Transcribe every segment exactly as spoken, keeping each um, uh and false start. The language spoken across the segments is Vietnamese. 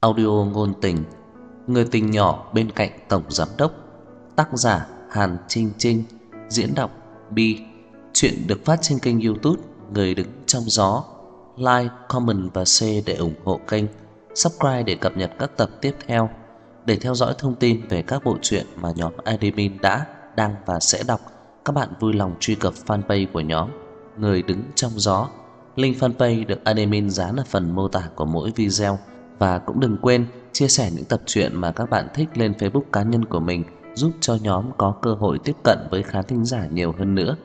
audio ngôn tình, người tình nhỏ bên cạnh tổng giám đốc. Tác giả Hàn Trinh Trinh. Diễn đọc Bi. Chuyện được phát trên kênh YouTube Người Đứng Trong Gió. Like, comment và share để ủng hộ kênh. Subscribe để cập nhật các tập tiếp theo. Để theo dõi thông tin về các bộ truyện mà nhóm admin đã, đang và sẽ đọc, các bạn vui lòng truy cập fanpage của nhóm Người Đứng Trong Gió. Link fanpage được admin dán ở phần mô tả của mỗi video. Và cũng đừng quên chia sẻ những tập truyện mà các bạn thích lên Facebook cá nhân của mình, giúp cho nhóm có cơ hội tiếp cận với khán thính giả nhiều hơn nữa.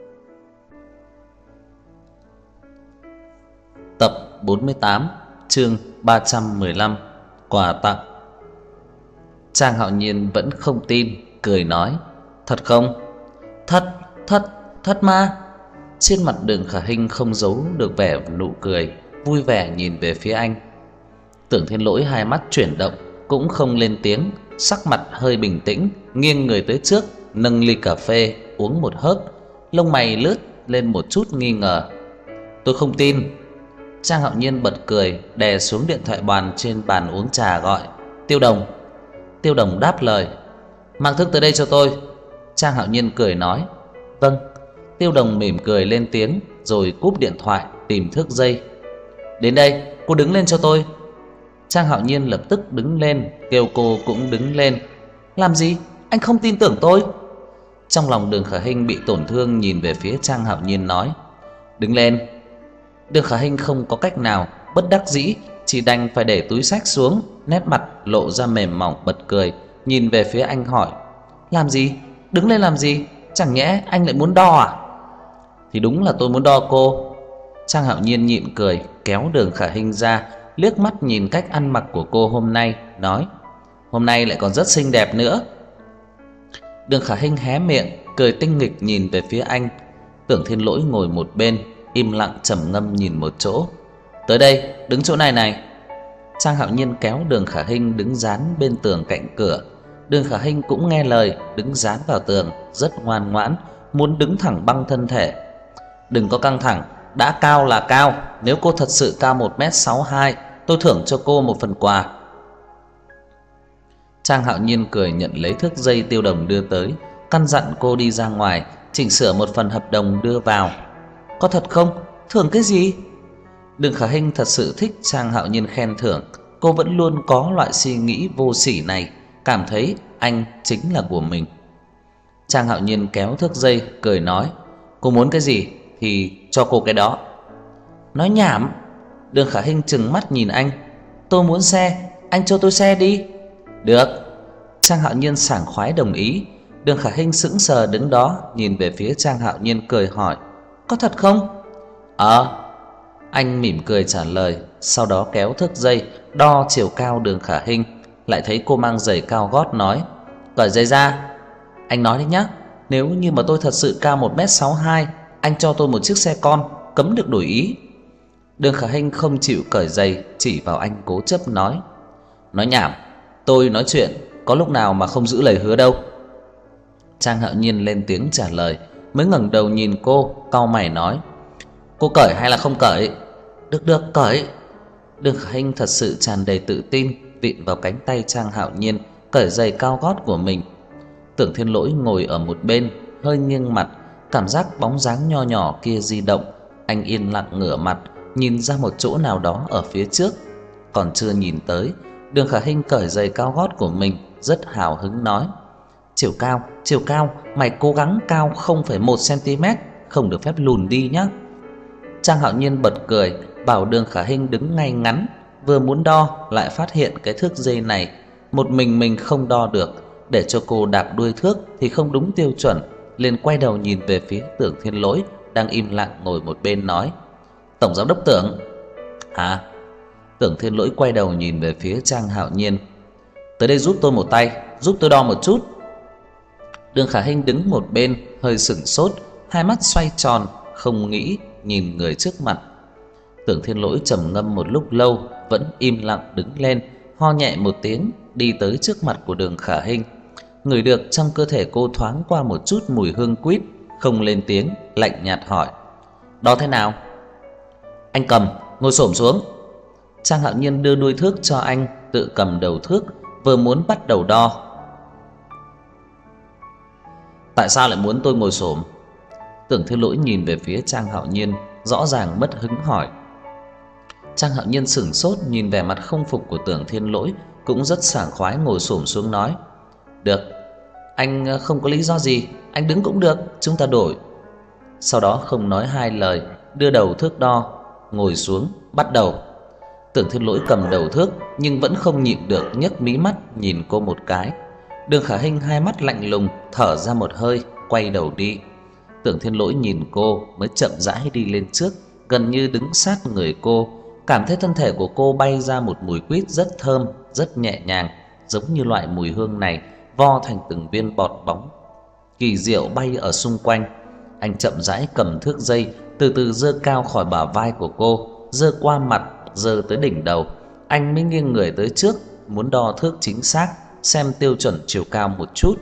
Tập bốn mươi tám, chương ba trăm mười lăm, quà tặng. Trang Hạo Nhiên vẫn không tin, cười nói: "Thật không?" "Thật, thật, thật mà." Trên mặt Đường Khả Hinh không giấu được vẻ nụ cười, vui vẻ nhìn về phía anh. Tưởng Thiên Lỗi hai mắt chuyển động, cũng không lên tiếng, sắc mặt hơi bình tĩnh, nghiêng người tới trước, nâng ly cà phê uống một hớp, lông mày lướt lên một chút nghi ngờ. "Tôi không tin." Trang Hạo Nhiên bật cười, đè xuống điện thoại bàn trên bàn uống trà gọi: "Tiêu Đồng." Tiêu Đồng đáp lời: "Mang thức tới đây cho tôi." Trang Hạo Nhiên cười nói: "Vâng." Tiêu Đồng mỉm cười lên tiếng, rồi cúp điện thoại tìm thước dây. "Đến đây, cô đứng lên cho tôi." Trang Hạo Nhiên lập tức đứng lên, kêu cô cũng đứng lên. "Làm gì? Anh không tin tưởng tôi." Trong lòng Đường Khả Hinh bị tổn thương, nhìn về phía Trang Hạo Nhiên nói: "Đứng lên." Đường Khả Hinh không có cách nào, bất đắc dĩ chỉ đành phải để túi xách xuống, nét mặt lộ ra mềm mỏng bật cười, nhìn về phía anh hỏi: "Làm gì? Đứng lên làm gì? Chẳng nhẽ anh lại muốn đo à?" "Thì đúng là tôi muốn đo cô." Trang Hạo Nhiên nhịn cười, kéo Đường Khả Hinh ra, liếc mắt nhìn cách ăn mặc của cô hôm nay, nói: "Hôm nay lại còn rất xinh đẹp nữa." Đường Khả Hinh hé miệng, cười tinh nghịch nhìn về phía anh. Tưởng Thiên Lỗi ngồi một bên, im lặng trầm ngâm nhìn một chỗ. "Tới đây, đứng chỗ này này." Trang Hạo Nhiên kéo Đường Khả Hinh đứng dán bên tường cạnh cửa. Đường Khả Hinh cũng nghe lời, đứng dán vào tường, rất ngoan ngoãn, muốn đứng thẳng băng thân thể. "Đừng có căng thẳng, đã cao là cao, nếu cô thật sự cao một mét sáu hai, tôi thưởng cho cô một phần quà." Trang Hạo Nhiên cười nhận lấy thước dây Tiêu Đồng đưa tới, căn dặn cô đi ra ngoài chỉnh sửa một phần hợp đồng đưa vào. "Có thật không? Thưởng cái gì?" Đường Khả Hinh thật sự thích Trang Hạo Nhiên khen thưởng, cô vẫn luôn có loại suy nghĩ vô sỉ này, cảm thấy anh chính là của mình. Trang Hạo Nhiên kéo thước dây, cười nói: "Cô muốn cái gì thì cho cô cái đó." "Nói nhảm." Đường Khả Hinh trừng mắt nhìn anh: "Tôi muốn xe, anh cho tôi xe đi." "Được." Trang Hạo Nhiên sảng khoái đồng ý. Đường Khả Hinh sững sờ đứng đó, nhìn về phía Trang Hạo Nhiên cười hỏi: "Có thật không?" "Ờ." Anh mỉm cười trả lời, sau đó kéo thước dây đo chiều cao Đường Khả Hinh, lại thấy cô mang giày cao gót nói: "Cởi giày ra." "Anh nói đấy nhá, nếu như mà tôi thật sự cao một mét sáu hai, anh cho tôi một chiếc xe con, cấm được đổi ý." Đường Khả Hinh không chịu cởi giày, chỉ vào anh cố chấp nói: "Nói nhảm, tôi nói chuyện có lúc nào mà không giữ lời hứa đâu." Trang Hạo Nhiên lên tiếng trả lời, mới ngẩng đầu nhìn cô, cau mày nói: "Cô cởi hay là không cởi?" "Được được, cởi." Đường Khả Hinh thật sự tràn đầy tự tin, vịn vào cánh tay Trang Hạo Nhiên, cởi giày cao gót của mình. Tưởng Thiên Lỗi ngồi ở một bên, hơi nghiêng mặt, cảm giác bóng dáng nho nhỏ kia di động. Anh yên lặng ngửa mặt, nhìn ra một chỗ nào đó ở phía trước. Còn chưa nhìn tới, Đường Khả Hinh cởi giày cao gót của mình, rất hào hứng nói: "Chiều cao, chiều cao, mày cố gắng cao không phẩy một xăng-ti-mét, không được phép lùn đi nhé." Trang Hạo Nhiên bật cười, bảo Đường Khả Hinh đứng ngay ngắn, vừa muốn đo lại phát hiện cái thước dây này một mình mình không đo được, để cho cô đạp đuôi thước thì không đúng tiêu chuẩn, liền quay đầu nhìn về phía Tưởng Thiên Lỗi đang im lặng ngồi một bên nói: "Tổng giám đốc Tưởng." "Hả?" Tưởng Thiên Lỗi quay đầu nhìn về phía Trang Hạo Nhiên: "Tới đây giúp tôi một tay, giúp tôi đo một chút." Đường Khả Hinh đứng một bên hơi sững sốt, hai mắt xoay tròn, không nghĩ nhìn người trước mặt. Tưởng Thiên Lỗi trầm ngâm một lúc lâu, vẫn im lặng đứng lên, ho nhẹ một tiếng, đi tới trước mặt của Đường Khả Hinh. Ngửi được trong cơ thể cô thoáng qua một chút mùi hương quýt, không lên tiếng, lạnh nhạt hỏi: "Đo thế nào?" "Anh cầm, ngồi xổm xuống." Trang Hạo Nhiên đưa đuôi thước cho anh, tự cầm đầu thước, vừa muốn bắt đầu đo. Tại sao lại muốn tôi ngồi xổm? Tưởng Thiên Lỗi nhìn về phía Trang Hạo Nhiên, rõ ràng mất hứng hỏi. Trang Hạo Nhiên sững sốt nhìn vẻ mặt không phục của Tưởng Thiên Lỗi, cũng rất sảng khoái ngồi xổm xuống nói: "Được, anh không có lý do gì, anh đứng cũng được, chúng ta đổi." Sau đó không nói hai lời, đưa đầu thước đo, ngồi xuống, bắt đầu. Tưởng Thiên Lỗi cầm đầu thước nhưng vẫn không nhịn được nhấc mí mắt nhìn cô một cái. Đường Khả Hinh hai mắt lạnh lùng, thở ra một hơi, quay đầu đi. Tưởng Thiên Lỗi nhìn cô mới chậm rãi đi lên trước, gần như đứng sát người cô, cảm thấy thân thể của cô bay ra một mùi quýt rất thơm, rất nhẹ nhàng, giống như loại mùi hương này vo thành từng viên bọt bóng kỳ diệu bay ở xung quanh. Anh chậm rãi cầm thước dây, từ từ giơ cao khỏi bả vai của cô, giơ qua mặt, giơ tới đỉnh đầu. Anh mới nghiêng người tới trước, muốn đo thước chính xác, xem tiêu chuẩn chiều cao một chút.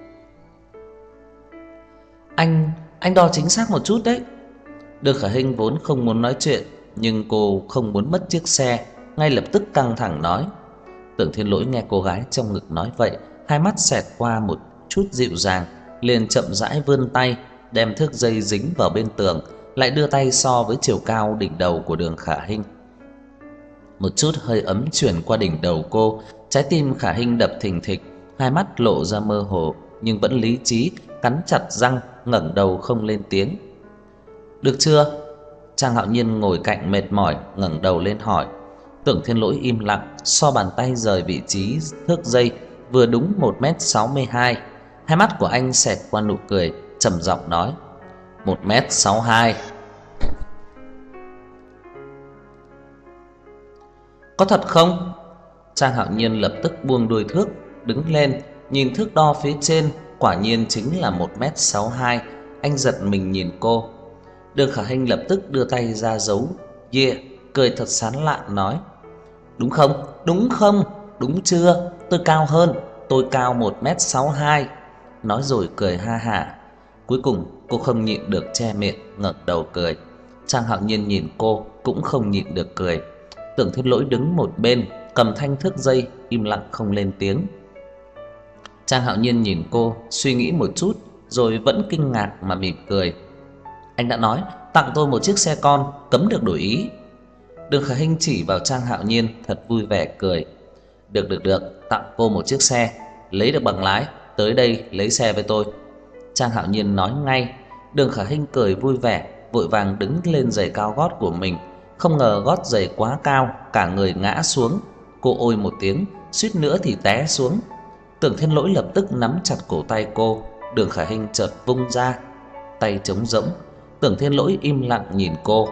Anh, anh đo chính xác một chút đấy. Đường Khả Hinh vốn không muốn nói chuyện, nhưng cô không muốn mất chiếc xe, ngay lập tức căng thẳng nói. Tưởng Thiên Lỗi nghe cô gái trong ngực nói vậy, hai mắt xẹt qua một chút dịu dàng, liền chậm rãi vươn tay, đem thước dây dính vào bên tường, lại đưa tay so với chiều cao đỉnh đầu của Đường Khả Hinh. Một chút hơi ấm truyền qua đỉnh đầu cô, trái tim Khả Hinh đập thình thịch, hai mắt lộ ra mơ hồ nhưng vẫn lý trí, cắn chặt răng, ngẩng đầu không lên tiếng. "Được chưa?" Trang Hạo Nhiên ngồi cạnh mệt mỏi ngẩng đầu lên hỏi. Tưởng Thiên Lỗi im lặng, so bàn tay rời vị trí thước dây, vừa đúng một mét sáu mươi hai. Hai mắt của anh xẹt qua nụ cười, trầm giọng nói: "một mét sáu mươi hai. Có thật không?" Trang Hạo Nhiên lập tức buông đuôi thước, đứng lên, nhìn thước đo phía trên, quả nhiên chính là một mét sáu mươi hai. Anh giật mình nhìn cô. Đường Khả Hinh lập tức đưa tay ra dấu yeah, cười thật sán lạn nói: "Đúng không? Đúng không? Đúng chưa? Tôi cao hơn, tôi cao một mét sáu mươi hai." Nói rồi cười ha hả. Cuối cùng cô không nhịn được che miệng ngẩng đầu cười. Trang Hạo Nhiên nhìn cô cũng không nhịn được cười. Tưởng Thiên Lỗi đứng một bên, cầm thanh thước dây, im lặng không lên tiếng. Trang Hạo Nhiên nhìn cô, suy nghĩ một chút rồi vẫn kinh ngạc mà mỉm cười. "Anh đã nói tặng tôi một chiếc xe con, cấm được đổi ý." Đường Khả Hinh chỉ vào Trang Hạo Nhiên thật vui vẻ cười. "Được được được, tặng cô một chiếc xe, lấy được bằng lái, tới đây lấy xe với tôi." Trang Hạo Nhiên nói ngay. Đường Khả Hinh cười vui vẻ, vội vàng đứng lên giày cao gót của mình. Không ngờ gót giày quá cao, cả người ngã xuống. Cô ôi một tiếng, suýt nữa thì té xuống. Tưởng Thiên Lỗi lập tức nắm chặt cổ tay cô. Đường Khả Hinh chợt vung ra, tay trống rỗng. Tưởng Thiên Lỗi im lặng nhìn cô.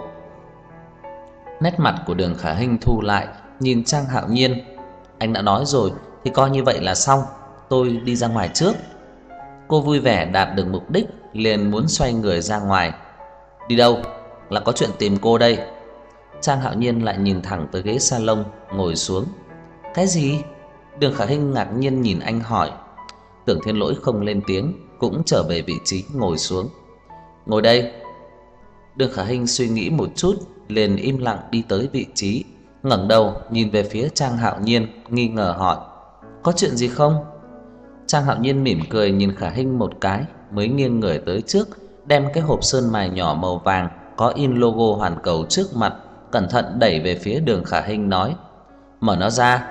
Nét mặt của Đường Khả Hinh thu lại, nhìn Trang Hạo Nhiên. "Anh đã nói rồi thì coi như vậy là xong, tôi đi ra ngoài trước." Cô vui vẻ đạt được mục đích, liền muốn xoay người ra ngoài. "Đi đâu? Là có chuyện tìm cô đây." Trang Hạo Nhiên lại nhìn thẳng tới ghế salon, ngồi xuống. "Cái gì?" Đường Khả Hinh ngạc nhiên nhìn anh hỏi. Tưởng Thiên Lỗi không lên tiếng, cũng trở về vị trí ngồi xuống. "Ngồi đây." Đường Khả Hinh suy nghĩ một chút, liền im lặng đi tới vị trí, ngẩng đầu nhìn về phía Trang Hạo Nhiên, nghi ngờ hỏi: "Có chuyện gì không?" Trang Hạo Nhiên mỉm cười nhìn Khả Hinh một cái, mới nghiêng người tới trước, đem cái hộp sơn mài nhỏ màu vàng có in logo hoàn cầu trước mặt, cẩn thận đẩy về phía Đường Khả Hinh nói: "Mở nó ra."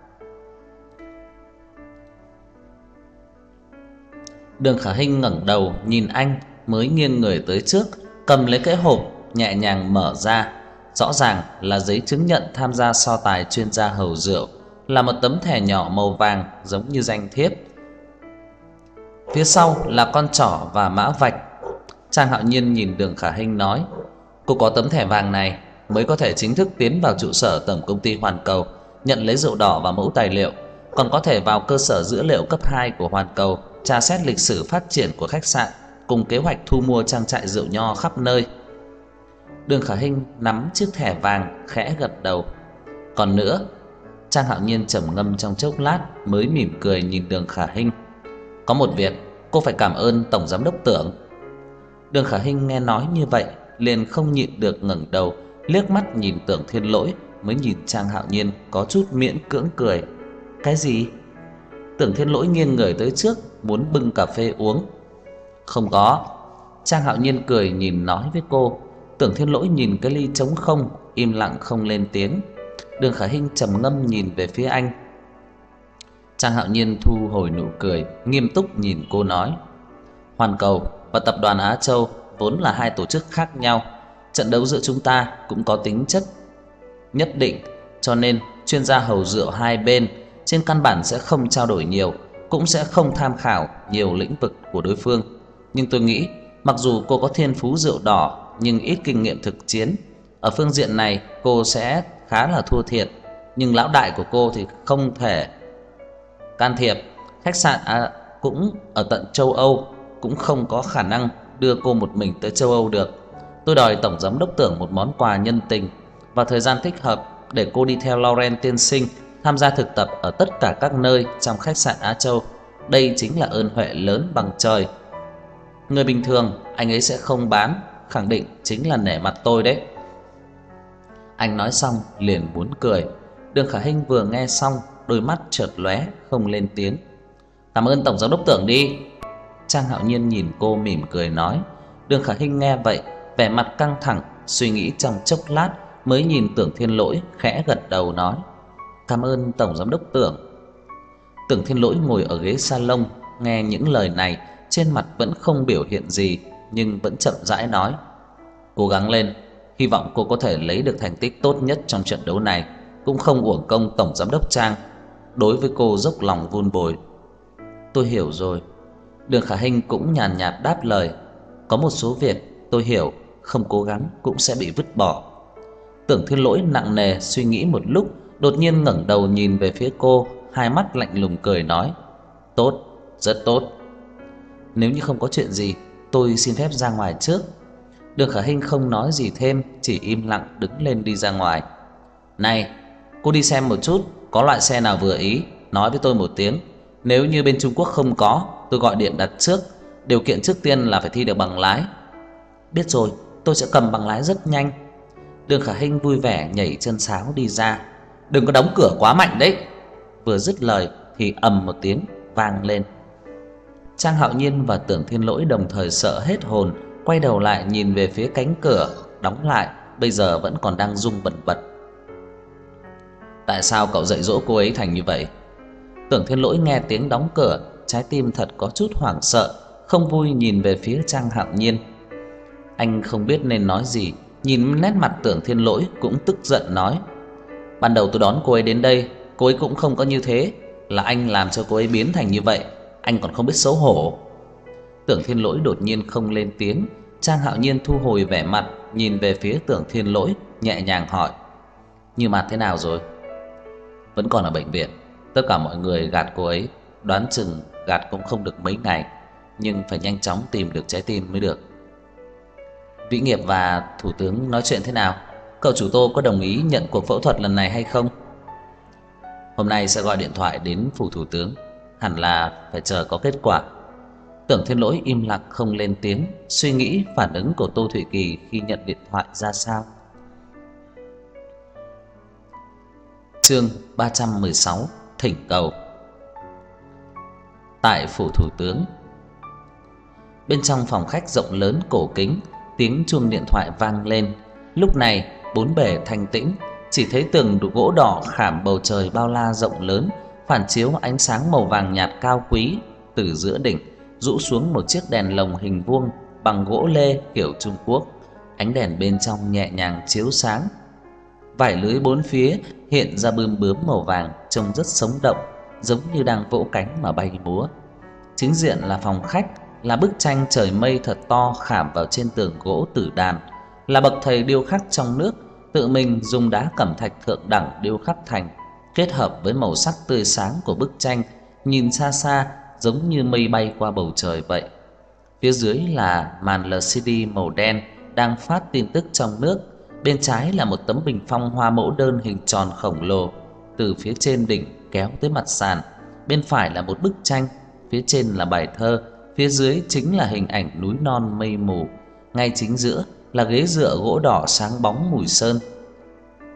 Đường Khả Hinh ngẩng đầu nhìn anh, mới nghiêng người tới trước, cầm lấy cái hộp, nhẹ nhàng mở ra. Rõ ràng là giấy chứng nhận tham gia so tài chuyên gia hầu rượu, là một tấm thẻ nhỏ màu vàng giống như danh thiếp. Phía sau là con trỏ và mã vạch. Trang Hạo Nhiên nhìn Đường Khả Hinh nói: "Cô có tấm thẻ vàng này mới có thể chính thức tiến vào trụ sở tổng công ty Hoàn Cầu, nhận lấy rượu đỏ và mẫu tài liệu, còn có thể vào cơ sở dữ liệu cấp hai của Hoàn Cầu, tra xét lịch sử phát triển của khách sạn cùng kế hoạch thu mua trang trại rượu nho khắp nơi." Đường Khả Hinh nắm chiếc thẻ vàng, khẽ gật đầu. "Còn nữa." Trang Hạo Nhiên trầm ngâm trong chốc lát, mới mỉm cười nhìn Đường Khả Hinh: "Có một việc cô phải cảm ơn tổng giám đốc Tưởng." Đường Khả Hinh nghe nói như vậy, liền không nhịn được ngẩng đầu, liếc mắt nhìn Tưởng Thiên Lỗi, mới nhìn Trang Hạo Nhiên có chút miễn cưỡng cười. Cái gì? Tưởng Thiên Lỗi nghiêng người tới trước muốn bưng cà phê uống. Không có. Trang Hạo Nhiên cười nhìn nói với cô. Tưởng Thiên Lỗi nhìn cái ly trống không, im lặng không lên tiếng. Đường Khả Hinh trầm ngâm nhìn về phía anh. Trang Hạo Nhiên thu hồi nụ cười, nghiêm túc nhìn cô nói: Hoàn Cầu và Tập đoàn Á Châu vốn là hai tổ chức khác nhau, trận đấu giữa chúng ta cũng có tính chất nhất định, cho nên chuyên gia hầu rượu hai bên trên căn bản sẽ không trao đổi nhiều, cũng sẽ không tham khảo nhiều lĩnh vực của đối phương. Nhưng tôi nghĩ, mặc dù cô có thiên phú rượu đỏ nhưng ít kinh nghiệm thực chiến, ở phương diện này cô sẽ khá là thua thiệt, nhưng lão đại của cô thì không thể can thiệp. Khách sạn à, cũng ở tận châu Âu, cũng không có khả năng đưa cô một mình tới châu Âu được. Tôi đòi tổng giám đốc Tưởng một món quà nhân tình và thời gian thích hợp để cô đi theo Laurent tiên sinh tham gia thực tập ở tất cả các nơi trong khách sạn Á Châu. Đây chính là ơn huệ lớn bằng trời. Người bình thường anh ấy sẽ không bán, khẳng định chính là nể mặt tôi đấy. Anh nói xong liền muốn cười. Đường Khả Hinh vừa nghe xong, đôi mắt chợt lóe, không lên tiếng. Cảm ơn tổng giám đốc Tưởng đi. Trang Hạo Nhiên nhìn cô mỉm cười nói. Đường Khả Hinh nghe vậy, vẻ mặt căng thẳng, suy nghĩ trong chốc lát mới nhìn Tưởng Thiên Lỗi, khẽ gật đầu nói: Cảm ơn tổng giám đốc Tưởng. Tưởng Thiên Lỗi ngồi ở ghế salon, nghe những lời này, trên mặt vẫn không biểu hiện gì, nhưng vẫn chậm rãi nói: Cố gắng lên, hy vọng cô có thể lấy được thành tích tốt nhất trong trận đấu này, cũng không uổng công tổng giám đốc Trang đối với cô dốc lòng vun bồi. Tôi hiểu rồi. Đường Khả Hinh cũng nhàn nhạt đáp lời. Có một số việc tôi hiểu, không cố gắng cũng sẽ bị vứt bỏ. Tưởng Thiên Lỗi nặng nề suy nghĩ một lúc, đột nhiên ngẩng đầu nhìn về phía cô, hai mắt lạnh lùng cười nói: Tốt, rất tốt. Nếu như không có chuyện gì, tôi xin phép ra ngoài trước. Đường Khả Hinh không nói gì thêm, chỉ im lặng đứng lên đi ra ngoài. Này, cô đi xem một chút, có loại xe nào vừa ý, nói với tôi một tiếng. Nếu như bên Trung Quốc không có, tôi gọi điện đặt trước. Điều kiện trước tiên là phải thi được bằng lái. Biết rồi, tôi sẽ cầm bằng lái rất nhanh. Đường Khả Hinh vui vẻ nhảy chân sáo đi ra. Đừng có đóng cửa quá mạnh đấy. Vừa dứt lời thì ầm một tiếng vang lên. Trang Hạo Nhiên và Tưởng Thiên Lỗi đồng thời sợ hết hồn, quay đầu lại nhìn về phía cánh cửa đóng lại, bây giờ vẫn còn đang rung bần bật. Tại sao cậu dạy dỗ cô ấy thành như vậy? Tưởng Thiên Lỗi nghe tiếng đóng cửa, trái tim thật có chút hoảng sợ, không vui nhìn về phía Trang Hạo Nhiên. Anh không biết nên nói gì, nhìn nét mặt Tưởng Thiên Lỗi cũng tức giận nói: Ban đầu tôi đón cô ấy đến đây, cô ấy cũng không có như thế, là anh làm cho cô ấy biến thành như vậy, anh còn không biết xấu hổ. Tưởng Thiên Lỗi đột nhiên không lên tiếng. Trang Hạo Nhiên thu hồi vẻ mặt, nhìn về phía Tưởng Thiên Lỗi, nhẹ nhàng hỏi: Như mặt thế nào rồi? Vẫn còn ở bệnh viện. Tất cả mọi người gạt cô ấy, đoán chừng gạt cũng không được mấy ngày, nhưng phải nhanh chóng tìm được trái tim mới được. Vĩ Nghiệp và thủ tướng nói chuyện thế nào? Cậu chủ Tô có đồng ý nhận cuộc phẫu thuật lần này hay không? Hôm nay sẽ gọi điện thoại đến phủ thủ tướng, hẳn là phải chờ có kết quả. Tưởng Thiên Lỗi im lặng không lên tiếng, suy nghĩ phản ứng của Tô Thụy Kỳ khi nhận điện thoại ra sao. Chương ba trăm mười sáu, thỉnh cầu. Tại phủ thủ tướng. Bên trong phòng khách rộng lớn cổ kính, tiếng chuông điện thoại vang lên. Lúc này bốn bề thanh tĩnh, chỉ thấy tường gỗ đỏ khảm bầu trời bao la rộng lớn, phản chiếu ánh sáng màu vàng nhạt cao quý. Từ giữa đỉnh rũ xuống một chiếc đèn lồng hình vuông bằng gỗ lê kiểu Trung Quốc. Ánh đèn bên trong nhẹ nhàng chiếu sáng, vải lưới bốn phía hiện ra bươm bướm màu vàng, trông rất sống động, giống như đang vỗ cánh mà bay múa. Chính diện là phòng khách, là bức tranh trời mây thật to khảm vào trên tường gỗ tử đàn, là bậc thầy điêu khắc trong nước tự mình dùng đá cẩm thạch thượng đẳng điêu khắc thành, kết hợp với màu sắc tươi sáng của bức tranh, nhìn xa xa giống như mây bay qua bầu trời vậy. Phía dưới là màn lờ xê đê màu đen đang phát tin tức trong nước. Bên trái là một tấm bình phong hoa mẫu đơn hình tròn khổng lồ, từ phía trên đỉnh kéo tới mặt sàn. Bên phải là một bức tranh, phía trên là bài thơ, phía dưới chính là hình ảnh núi non mây mù. Ngay chính giữa là ghế dựa gỗ đỏ sáng bóng mùi sơn.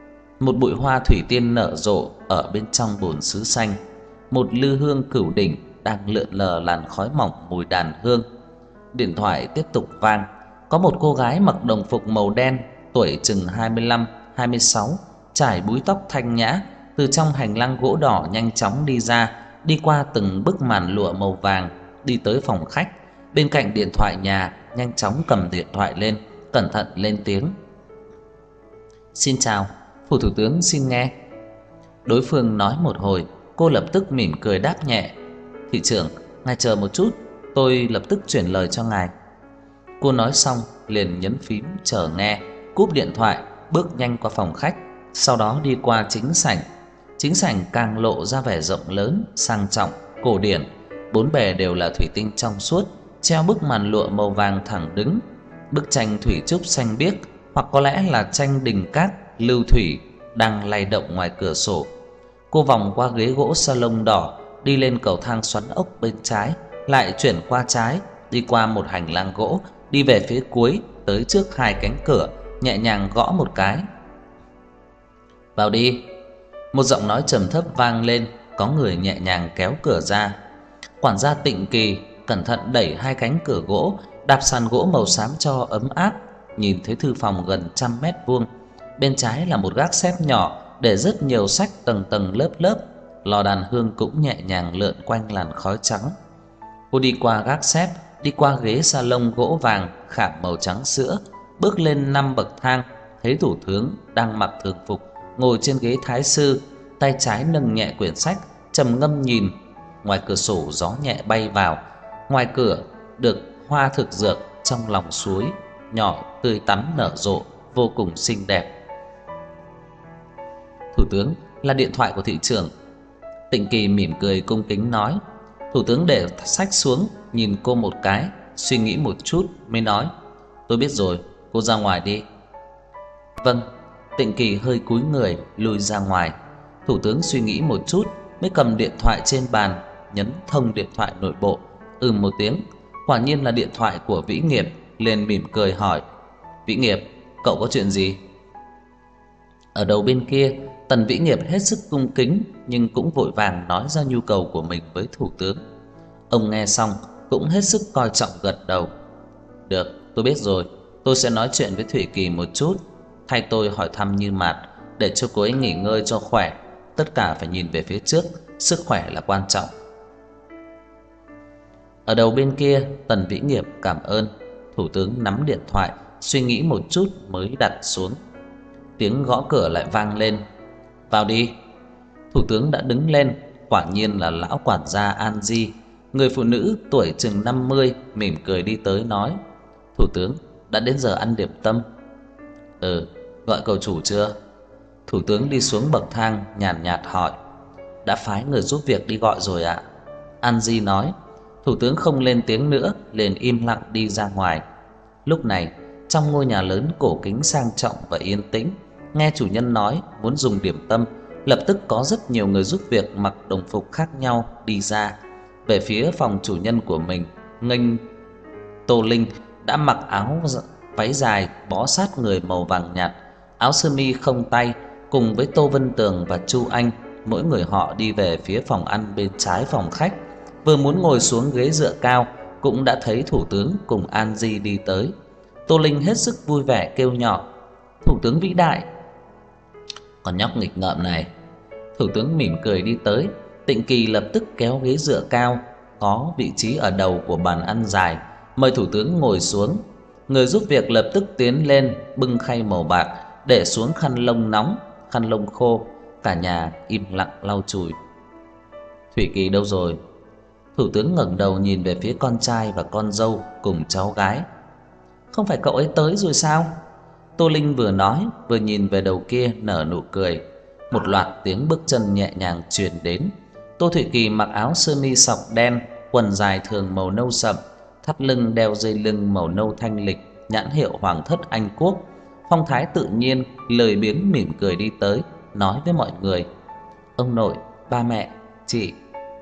một bụi hoa thủy tiên nở rộ ở bên trong bồn sứ xanh. Một lư hương cửu đỉnh đang lượn lờ làn khói mỏng mùi đàn hương. Điện thoại tiếp tục vang. Có một cô gái mặc đồng phục màu đen, tuổi chừng hai mươi lăm, hai mươi sáu, trải búi tóc thanh nhã, từ trong hành lang gỗ đỏ nhanh chóng đi ra, đi qua từng bức màn lụa màu vàng, đi tới phòng khách. Bên cạnh điện thoại nhà, nhanh chóng cầm điện thoại lên, cẩn thận lên tiếng. "Xin chào, phủ thủ tướng xin nghe." Đối phương nói một hồi, cô lập tức mỉm cười đáp nhẹ. "Thị trưởng, ngài chờ một chút, tôi lập tức chuyển lời cho ngài." Cô nói xong liền nhấn phím chờ nghe, cúp điện thoại, bước nhanh qua phòng khách, sau đó đi qua chính sảnh. Chính sảnh càng lộ ra vẻ rộng lớn, sang trọng, cổ điển. Bốn bề đều là thủy tinh trong suốt, treo bức màn lụa màu vàng thẳng đứng. Bức tranh thủy trúc xanh biếc, hoặc có lẽ là tranh đình cát lưu thủy, đang lay động ngoài cửa sổ. Cô vòng qua ghế gỗ salon đỏ, đi lên cầu thang xoắn ốc bên trái, lại chuyển qua trái, đi qua một hành lang gỗ, đi về phía cuối, tới trước hai cánh cửa, nhẹ nhàng gõ một cái. "Vào đi." Một giọng nói trầm thấp vang lên, có người nhẹ nhàng kéo cửa ra. Quản gia Tịnh Kỳ cẩn thận đẩy hai cánh cửa gỗ, đạp sàn gỗ màu xám cho ấm áp, nhìn thấy thư phòng gần trăm mét vuông. Bên trái là một gác xếp nhỏ để rất nhiều sách tầng tầng lớp lớp, lò đàn hương cũng nhẹ nhàng lượn quanh làn khói trắng. Cô đi qua gác xếp, đi qua ghế salon gỗ vàng khảm màu trắng sữa, bước lên năm bậc thang, thấy thủ tướng đang mặc thường phục ngồi trên ghế thái sư, tay trái nâng nhẹ quyển sách, trầm ngâm nhìn. Ngoài cửa sổ gió nhẹ bay vào, ngoài cửa được hoa thực dược trong lòng suối nhỏ tươi tắn nở rộ, vô cùng xinh đẹp. "Thủ tướng, là điện thoại của thị trưởng." Tịnh Kỳ mỉm cười cung kính nói. Thủ tướng để sách xuống, nhìn cô một cái, suy nghĩ một chút mới nói: "Tôi biết rồi, cô ra ngoài đi." "Vâng." Tịnh Kỳ hơi cúi người lùi ra ngoài. Thủ tướng suy nghĩ một chút mới cầm điện thoại trên bàn, nhấn thông điện thoại nội bộ, ừm một tiếng. Quả nhiên là điện thoại của Vĩ Nghiệp, liền mỉm cười hỏi: "Vĩ Nghiệp, cậu có chuyện gì?" Ở đầu bên kia, Tần Vĩ Nghiệp hết sức cung kính nhưng cũng vội vàng nói ra nhu cầu của mình với thủ tướng. Ông nghe xong cũng hết sức coi trọng gật đầu. "Được, tôi biết rồi, tôi sẽ nói chuyện với Thủy Kỳ một chút, thay tôi hỏi thăm Như Mạt để cho cô ấy nghỉ ngơi cho khỏe, tất cả phải nhìn về phía trước, sức khỏe là quan trọng." Ở đầu bên kia, Tần Vĩ Nghiệp cảm ơn. Thủ tướng nắm điện thoại, suy nghĩ một chút mới đặt xuống. Tiếng gõ cửa lại vang lên. "Vào đi." Thủ tướng đã đứng lên, quả nhiên là lão quản gia An Di, người phụ nữ tuổi chừng năm mươi, mỉm cười đi tới nói: "Thủ tướng, đã đến giờ ăn điểm tâm." "Ừ, gọi cậu chủ chưa?" Thủ tướng đi xuống bậc thang nhàn nhạt hỏi. "Đã phái người giúp việc đi gọi rồi ạ." An Di nói. Thủ tướng không lên tiếng nữa, liền im lặng đi ra ngoài. Lúc này, trong ngôi nhà lớn cổ kính sang trọng và yên tĩnh, nghe chủ nhân nói muốn dùng điểm tâm, lập tức có rất nhiều người giúp việc mặc đồng phục khác nhau đi ra. Về phía phòng chủ nhân của mình, nghênh Tô Linh đã mặc áo váy dài bó sát người màu vàng nhạt, áo sơ mi không tay, cùng với Tô Vân Tường và Chu Anh, mỗi người họ đi về phía phòng ăn bên trái phòng khách. Vừa muốn ngồi xuống ghế dựa cao, cũng đã thấy thủ tướng cùng An Di đi tới. Tô Linh hết sức vui vẻ kêu nhỏ: "Thủ tướng vĩ đại." "Con nhóc nghịch ngợm này." Thủ tướng mỉm cười đi tới. Tịnh Kỳ lập tức kéo ghế dựa cao có vị trí ở đầu của bàn ăn dài, mời thủ tướng ngồi xuống. Người giúp việc lập tức tiến lên bưng khay màu bạc, để xuống khăn lông nóng, khăn lông khô. Cả nhà im lặng lau chùi. "Thủy Kỳ đâu rồi?" Thủ tướng ngẩng đầu nhìn về phía con trai và con dâu cùng cháu gái. "Không phải cậu ấy tới rồi sao?" Tô Linh vừa nói vừa nhìn về đầu kia nở nụ cười. Một loạt tiếng bước chân nhẹ nhàng truyền đến. Tô Thủy Kỳ mặc áo sơ mi sọc đen, quần dài thường màu nâu sậm, thắt lưng đeo dây lưng màu nâu thanh lịch, nhãn hiệu Hoàng thất Anh Quốc. Phong thái tự nhiên, lười biếng mỉm cười đi tới, nói với mọi người: "Ông nội, ba mẹ, chị."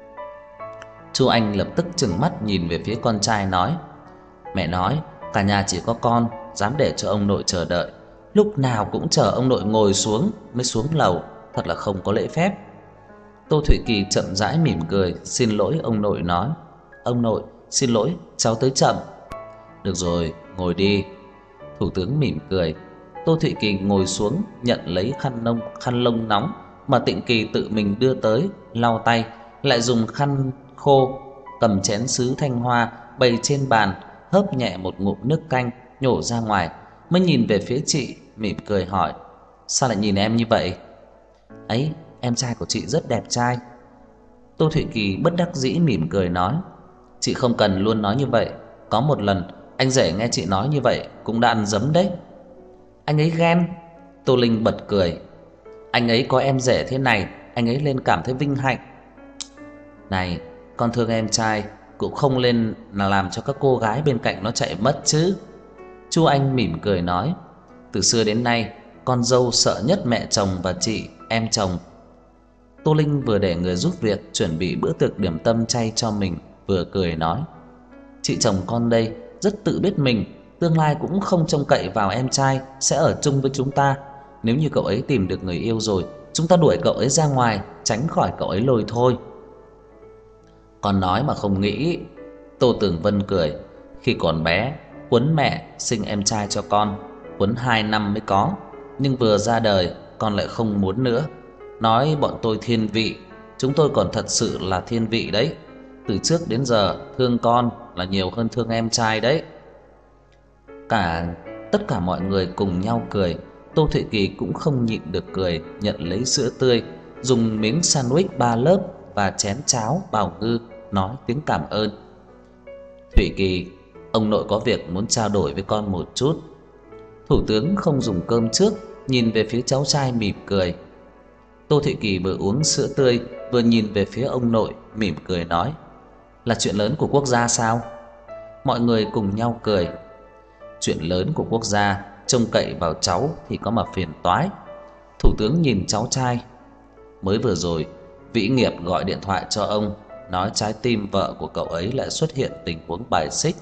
Chu Anh lập tức trừng mắt nhìn về phía con trai nói: "Mẹ nói cả nhà chỉ có con, dám để cho ông nội chờ đợi. lúc nào cũng chờ ông nội ngồi xuống mới xuống lầu, thật là không có lễ phép. Tô Thụy Kỳ chậm rãi mỉm cười, xin lỗi ông nội nói: "Ông nội, xin lỗi, cháu tới chậm." "Được rồi, ngồi đi." Thủ tướng mỉm cười. Tô Thụy Kỳ ngồi xuống, nhận lấy khăn lông khăn lông nóng mà Tịnh Kỳ tự mình đưa tới, lau tay, lại dùng khăn khô cầm chén sứ thanh hoa bày trên bàn, hớp nhẹ một ngụm nước canh nhổ ra ngoài, mới nhìn về phía chị, mỉm cười hỏi: "Sao lại nhìn em như vậy?" "Ấy, em trai của chị rất đẹp trai." Tô Thụy Kỳ bất đắc dĩ mỉm cười nói: "Chị không cần luôn nói như vậy, có một lần anh rể nghe chị nói như vậy cũng đã ăn dấm đấy." "Anh ấy ghen." Tô Linh bật cười: "Anh ấy có em rể thế này, anh ấy nên cảm thấy vinh hạnh." "Này, con thương em trai cũng không lên là làm cho các cô gái bên cạnh nó chạy mất chứ." Chu Anh mỉm cười nói: "Từ xưa đến nay, con dâu sợ nhất mẹ chồng và chị, em chồng." Tô Linh vừa để người giúp việc chuẩn bị bữa tiệc điểm tâm chay cho mình, vừa cười nói: "Chị chồng con đây rất tự biết mình, tương lai cũng không trông cậy vào em trai sẽ ở chung với chúng ta. Nếu như cậu ấy tìm được người yêu rồi, chúng ta đuổi cậu ấy ra ngoài, tránh khỏi cậu ấy lôi thôi." "Con nói mà không nghĩ." Tô Tường Vân cười: "Khi còn bé, Huấn mẹ sinh em trai cho con, Huấn hai năm mới có, nhưng vừa ra đời con lại không muốn nữa. Nói bọn tôi thiên vị, chúng tôi còn thật sự là thiên vị đấy. Từ trước đến giờ thương con là nhiều hơn thương em trai đấy." Cả tất cả mọi người cùng nhau cười. Tô Thụy Kỳ cũng không nhịn được cười, nhận lấy sữa tươi, dùng miếng sandwich ba lớp và chén cháo bào ngư, nói tiếng cảm ơn. "Thụy Kỳ, ông nội có việc muốn trao đổi với con một chút." Thủ tướng không dùng cơm trước, nhìn về phía cháu trai mỉm cười. Tô Thụy Kỳ vừa uống sữa tươi, vừa nhìn về phía ông nội, mỉm cười nói: "Là chuyện lớn của quốc gia sao?" Mọi người cùng nhau cười. "Chuyện lớn của quốc gia, trông cậy vào cháu thì có mà phiền toái." Thủ tướng nhìn cháu trai: "Mới vừa rồi, Vĩ Nghiệp gọi điện thoại cho ông, nói trái tim vợ của cậu ấy lại xuất hiện tình huống bài xích."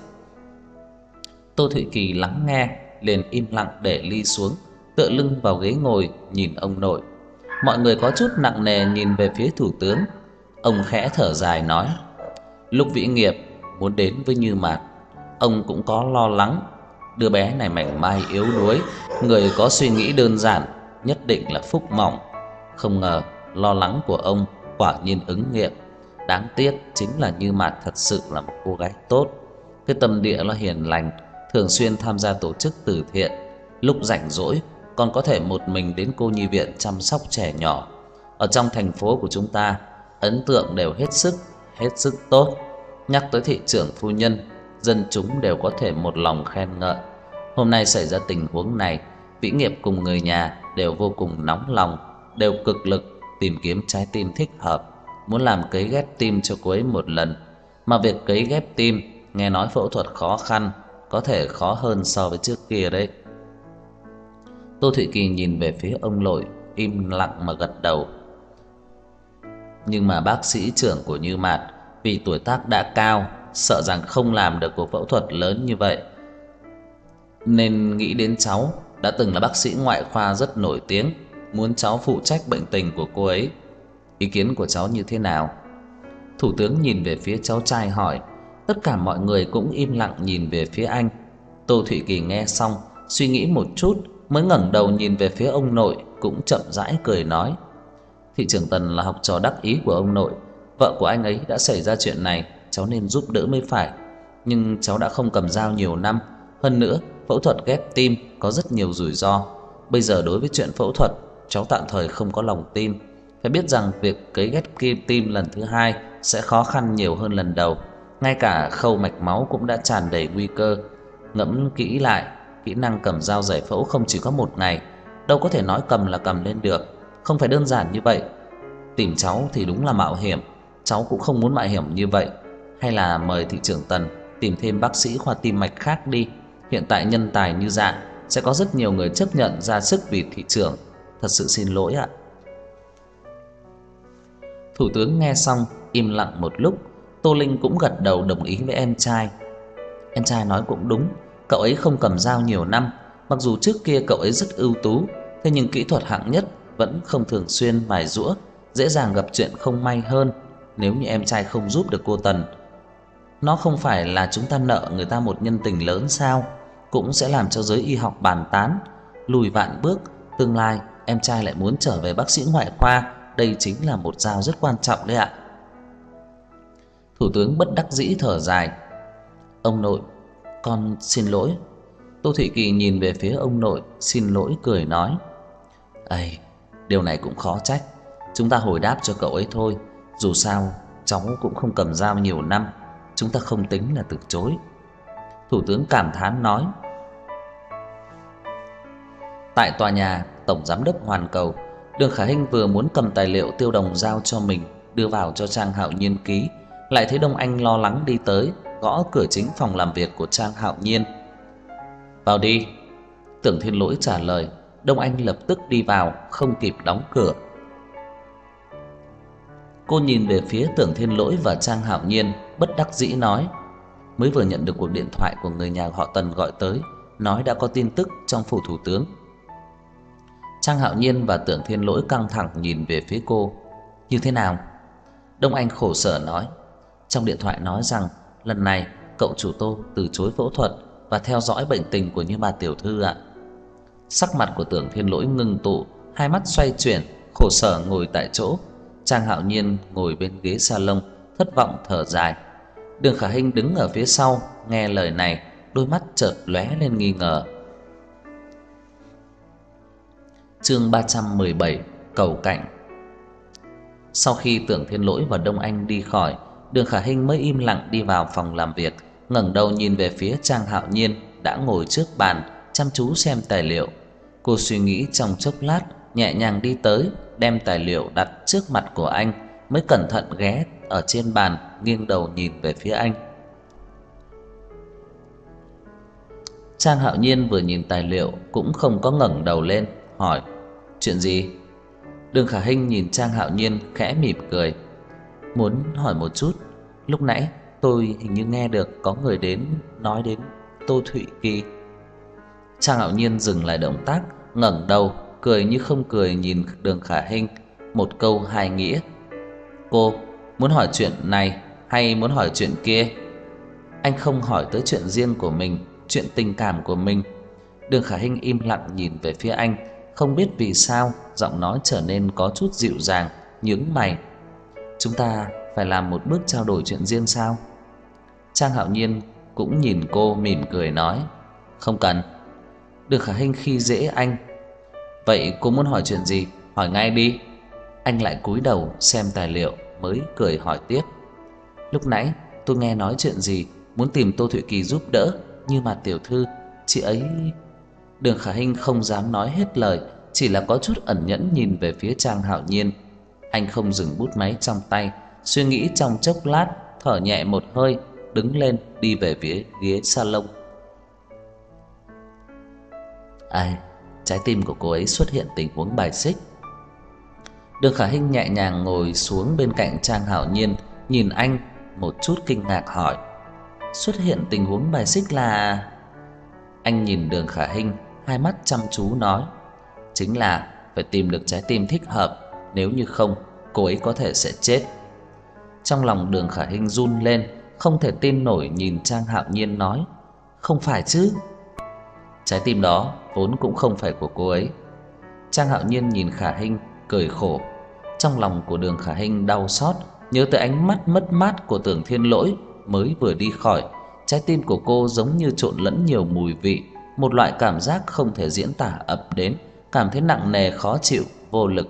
Tô Thụy Kỳ lắng nghe, liền im lặng để ly xuống, tựa lưng vào ghế ngồi nhìn ông nội. Mọi người có chút nặng nề nhìn về phía thủ tướng. Ông khẽ thở dài nói: "Lúc Vĩ Nghiệp muốn đến với Như Mạt, ông cũng có lo lắng. Đứa bé này mảnh mai yếu đuối, người có suy nghĩ đơn giản nhất định là phúc mỏng. Không ngờ lo lắng của ông quả nhiên ứng nghiệm. Đáng tiếc chính là Như Mạt thật sự là một cô gái tốt, cái tâm địa nó hiền lành, thường xuyên tham gia tổ chức từ thiện. Lúc rảnh rỗi còn có thể một mình đến cô nhi viện chăm sóc trẻ nhỏ. Ở trong thành phố của chúng ta, ấn tượng đều hết sức hết sức tốt. Nhắc tới thị trưởng phu nhân, dân chúng đều có thể một lòng khen ngợi. Hôm nay xảy ra tình huống này, Vĩ Nghiệp cùng người nhà đều vô cùng nóng lòng, đều cực lực tìm kiếm trái tim thích hợp, muốn làm cấy ghép tim cho cô ấy một lần. Mà việc cấy ghép tim nghe nói phẫu thuật khó khăn, có thể khó hơn so với trước kia đấy." Tô Thụy Kỳ nhìn về phía ông nội, im lặng mà gật đầu. Nhưng mà bác sĩ trưởng của Như Mạt vì tuổi tác đã cao, sợ rằng không làm được cuộc phẫu thuật lớn như vậy, nên nghĩ đến cháu đã từng là bác sĩ ngoại khoa rất nổi tiếng, muốn cháu phụ trách bệnh tình của cô ấy. Ý kiến của cháu như thế nào?" Thủ tướng nhìn về phía cháu trai hỏi. Tất cả mọi người cũng im lặng nhìn về phía anh. Tô Thụy Kỳ nghe xong, suy nghĩ một chút mới ngẩng đầu nhìn về phía ông nội, cũng chậm rãi cười nói: "Thị trưởng Tần là học trò đắc ý của ông nội, vợ của anh ấy đã xảy ra chuyện này, cháu nên giúp đỡ mới phải. Nhưng cháu đã không cầm dao nhiều năm, hơn nữa phẫu thuật ghép tim có rất nhiều rủi ro. Bây giờ đối với chuyện phẫu thuật, cháu tạm thời không có lòng tin. Phải biết rằng việc cấy ghép kim tim lần thứ hai sẽ khó khăn nhiều hơn lần đầu. Ngay cả khâu mạch máu cũng đã tràn đầy nguy cơ. Ngẫm kỹ lại, kỹ năng cầm dao giải phẫu không chỉ có một ngày, đâu có thể nói cầm là cầm lên được, không phải đơn giản như vậy. Tìm cháu thì đúng là mạo hiểm, cháu cũng không muốn mạo hiểm như vậy. Hay là mời thị trưởng Tần tìm thêm bác sĩ khoa tim mạch khác đi. Hiện tại nhân tài như dạ, sẽ có rất nhiều người chấp nhận ra sức vì thị trưởng. Thật sự xin lỗi ạ." Thủ tướng nghe xong im lặng một lúc. Tô Linh cũng gật đầu đồng ý với em trai. Em trai nói cũng đúng, cậu ấy không cầm dao nhiều năm, Mặc dù trước kia cậu ấy rất ưu tú, thế nhưng kỹ thuật hạng nhất vẫn không thường xuyên mài giũa, dễ dàng gặp chuyện không may hơn nếu như em trai không giúp được cô Tần. Nó không phải là chúng ta nợ người ta một nhân tình lớn sao? Cũng sẽ làm cho giới y học bàn tán. Lùi vạn bước, tương lai em trai lại muốn trở về bác sĩ ngoại khoa, đây chính là một dao rất quan trọng đấy ạ. Thủ tướng bất đắc dĩ thở dài. Ông nội, con xin lỗi. Tô Thụy Kỳ nhìn về phía ông nội, xin lỗi cười nói: "Ây, điều này cũng khó trách, chúng ta hồi đáp cho cậu ấy thôi, dù sao cháu cũng không cầm dao nhiều năm, chúng ta không tính là từ chối." Thủ tướng cảm thán nói. Tại tòa nhà Tổng giám đốc Hoàn Cầu, Đường Khả Hinh vừa muốn cầm tài liệu Tiêu Đồng giao cho mình đưa vào cho Trang Hạo Nhiên ký, lại thấy Đông Anh lo lắng đi tới, gõ cửa chính phòng làm việc của Trang Hạo Nhiên. "Vào đi." Tưởng Thiên Lỗi trả lời. Đông Anh lập tức đi vào, không kịp đóng cửa. Cô nhìn về phía Tưởng Thiên Lỗi và Trang Hạo Nhiên, bất đắc dĩ nói: "Mới vừa nhận được cuộc điện thoại của người nhà họ Tần gọi tới, nói đã có tin tức trong phủ thủ tướng." Trang Hạo Nhiên và Tưởng Thiên Lỗi căng thẳng nhìn về phía cô. "Như thế nào?" Đông Anh khổ sở nói: "Trong điện thoại nói rằng lần này cậu chủ Tô từ chối phẫu thuật và theo dõi bệnh tình của Như Bà tiểu thư ạ." Sắc mặt của Tưởng Thiên Lỗi ngưng tụ, hai mắt xoay chuyển, khổ sở ngồi tại chỗ. Trang Hạo Nhiên ngồi bên ghế salon, thất vọng thở dài. Đường Khả Hinh đứng ở phía sau, nghe lời này, đôi mắt chợt lóe lên nghi ngờ. Chương ba trăm mười bảy, cầu cạnh. Sau khi Tưởng Thiên Lỗi và Đông Anh đi khỏi, Đường Khả Hinh mới im lặng đi vào phòng làm việc, ngẩng đầu nhìn về phía Trang Hạo Nhiên đã ngồi trước bàn, chăm chú xem tài liệu. Cô suy nghĩ trong chốc lát, nhẹ nhàng đi tới, đem tài liệu đặt trước mặt của anh, mới cẩn thận ghé ở trên bàn, nghiêng đầu nhìn về phía anh. Trang Hạo Nhiên vừa nhìn tài liệu cũng không có ngẩng đầu lên, hỏi: "Chuyện gì?" Đường Khả Hinh nhìn Trang Hạo Nhiên khẽ mỉm cười: "Muốn hỏi một chút, lúc nãy tôi hình như nghe được có người đến nói đến Tô Thụy Kỳ." Trang Hạo Nhiên dừng lại động tác, ngẩng đầu, cười như không cười nhìn Đường Khả Hinh, một câu hai nghĩa: "Cô muốn hỏi chuyện này hay muốn hỏi chuyện kia?" Anh không hỏi tới chuyện riêng của mình, chuyện tình cảm của mình. Đường Khả Hinh im lặng nhìn về phía anh, không biết vì sao giọng nói trở nên có chút dịu dàng, nhướng mày: "Chúng ta phải làm một bước trao đổi chuyện riêng sao?" Trang Hạo Nhiên cũng nhìn cô mỉm cười nói: "Không cần." Đường Khả Hinh khi dễ anh: "Vậy cô muốn hỏi chuyện gì, hỏi ngay đi." Anh lại cúi đầu xem tài liệu mới cười hỏi tiếp: "Lúc nãy tôi nghe nói chuyện gì muốn tìm Tô Thụy Kỳ giúp đỡ, nhưng mà tiểu thư, chị ấy..." Đường Khả Hinh không dám nói hết lời, chỉ là có chút ẩn nhẫn nhìn về phía Trang Hạo Nhiên. Anh không dừng bút máy trong tay, suy nghĩ trong chốc lát, thở nhẹ một hơi, đứng lên đi về phía ghế salon. Ai, trái tim của cô ấy xuất hiện tình huống bài xích. Đường Khả Hinh nhẹ nhàng ngồi xuống bên cạnh Trang Hạo Nhiên, nhìn anh một chút kinh ngạc hỏi: "Xuất hiện tình huống bài xích là..." Anh nhìn Đường Khả Hinh, hai mắt chăm chú nói: "Chính là phải tìm được trái tim thích hợp, nếu như không, cô ấy có thể sẽ chết." Trong lòng Đường Khả Hinh run lên, không thể tin nổi nhìn Trang Hạo Nhiên nói: "Không phải chứ?" "Trái tim đó vốn cũng không phải của cô ấy." Trang Hạo Nhiên nhìn Khả Hinh cười khổ. Trong lòng của Đường Khả Hinh đau xót, nhớ tới ánh mắt mất mát của Tưởng Thiên Lỗi mới vừa đi khỏi. Trái tim của cô giống như trộn lẫn nhiều mùi vị, một loại cảm giác không thể diễn tả ập đến, cảm thấy nặng nề khó chịu, vô lực.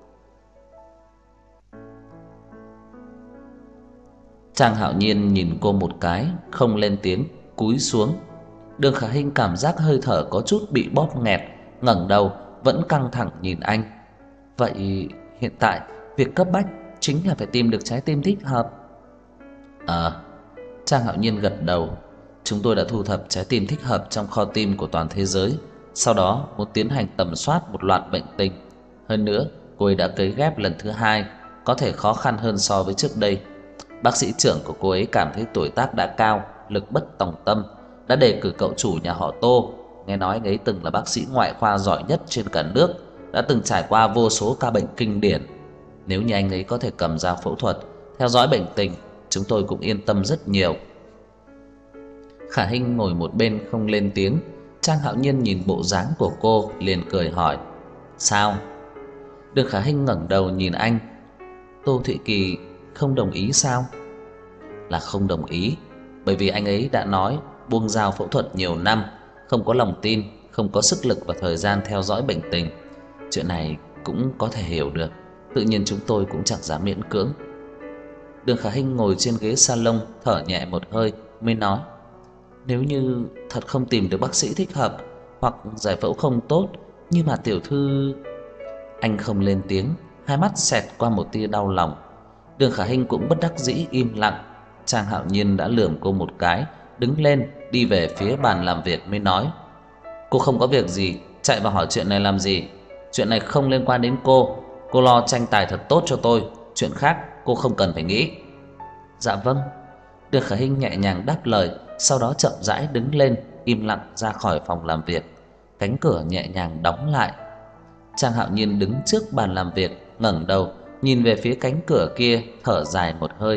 Trang Hạo Nhiên nhìn cô một cái, không lên tiếng, cúi xuống. Đường Khả Hinh cảm giác hơi thở có chút bị bóp nghẹt, ngẩng đầu vẫn căng thẳng nhìn anh. "Vậy hiện tại việc cấp bách chính là phải tìm được trái tim thích hợp." "Ờ." À, Trang Hạo Nhiên gật đầu. "Chúng tôi đã thu thập trái tim thích hợp trong kho tim của toàn thế giới, sau đó muốn tiến hành tầm soát một loạt bệnh tình. Hơn nữa, cô ấy đã cấy ghép lần thứ hai, có thể khó khăn hơn so với trước đây. Bác sĩ trưởng của cô ấy cảm thấy tuổi tác đã cao, lực bất tòng tâm, đã đề cử cậu chủ nhà họ Tô nghe nói anh ấy từng là bác sĩ ngoại khoa giỏi nhất trên cả nước, đã từng trải qua vô số ca bệnh kinh điển. Nếu như anh ấy có thể cầm dao phẫu thuật, theo dõi bệnh tình, chúng tôi cũng yên tâm rất nhiều." Khả Hinh ngồi một bên không lên tiếng. Trang Hạo Nhiên nhìn bộ dáng của cô liền cười hỏi: "Sao?" Đường Khả Hinh ngẩng đầu nhìn anh. "Tô Thụy Kỳ không đồng ý sao?" "Là không đồng ý, bởi vì anh ấy đã nói buông dao phẫu thuật nhiều năm, không có lòng tin, không có sức lực và thời gian theo dõi bệnh tình. Chuyện này cũng có thể hiểu được, tự nhiên chúng tôi cũng chẳng dám miễn cưỡng." Đường Khả Hinh ngồi trên ghế salon thở nhẹ một hơi mới nói: "Nếu như thật không tìm được bác sĩ thích hợp, hoặc giải phẫu không tốt, nhưng mà tiểu thư..." Anh không lên tiếng, hai mắt xẹt qua một tia đau lòng. Đường Khả Hinh cũng bất đắc dĩ im lặng. Trang Hạo Nhiên đã lườm cô một cái, đứng lên đi về phía bàn làm việc mới nói: "Cô không có việc gì, chạy vào hỏi chuyện này làm gì? Chuyện này không liên quan đến cô, cô lo tranh tài thật tốt cho tôi, chuyện khác cô không cần phải nghĩ." "Dạ vâng." Đường Khả Hinh nhẹ nhàng đáp lời, sau đó chậm rãi đứng lên, im lặng ra khỏi phòng làm việc. Cánh cửa nhẹ nhàng đóng lại. Trang Hạo Nhiên đứng trước bàn làm việc, ngẩng đầu nhìn về phía cánh cửa kia, thở dài một hơi.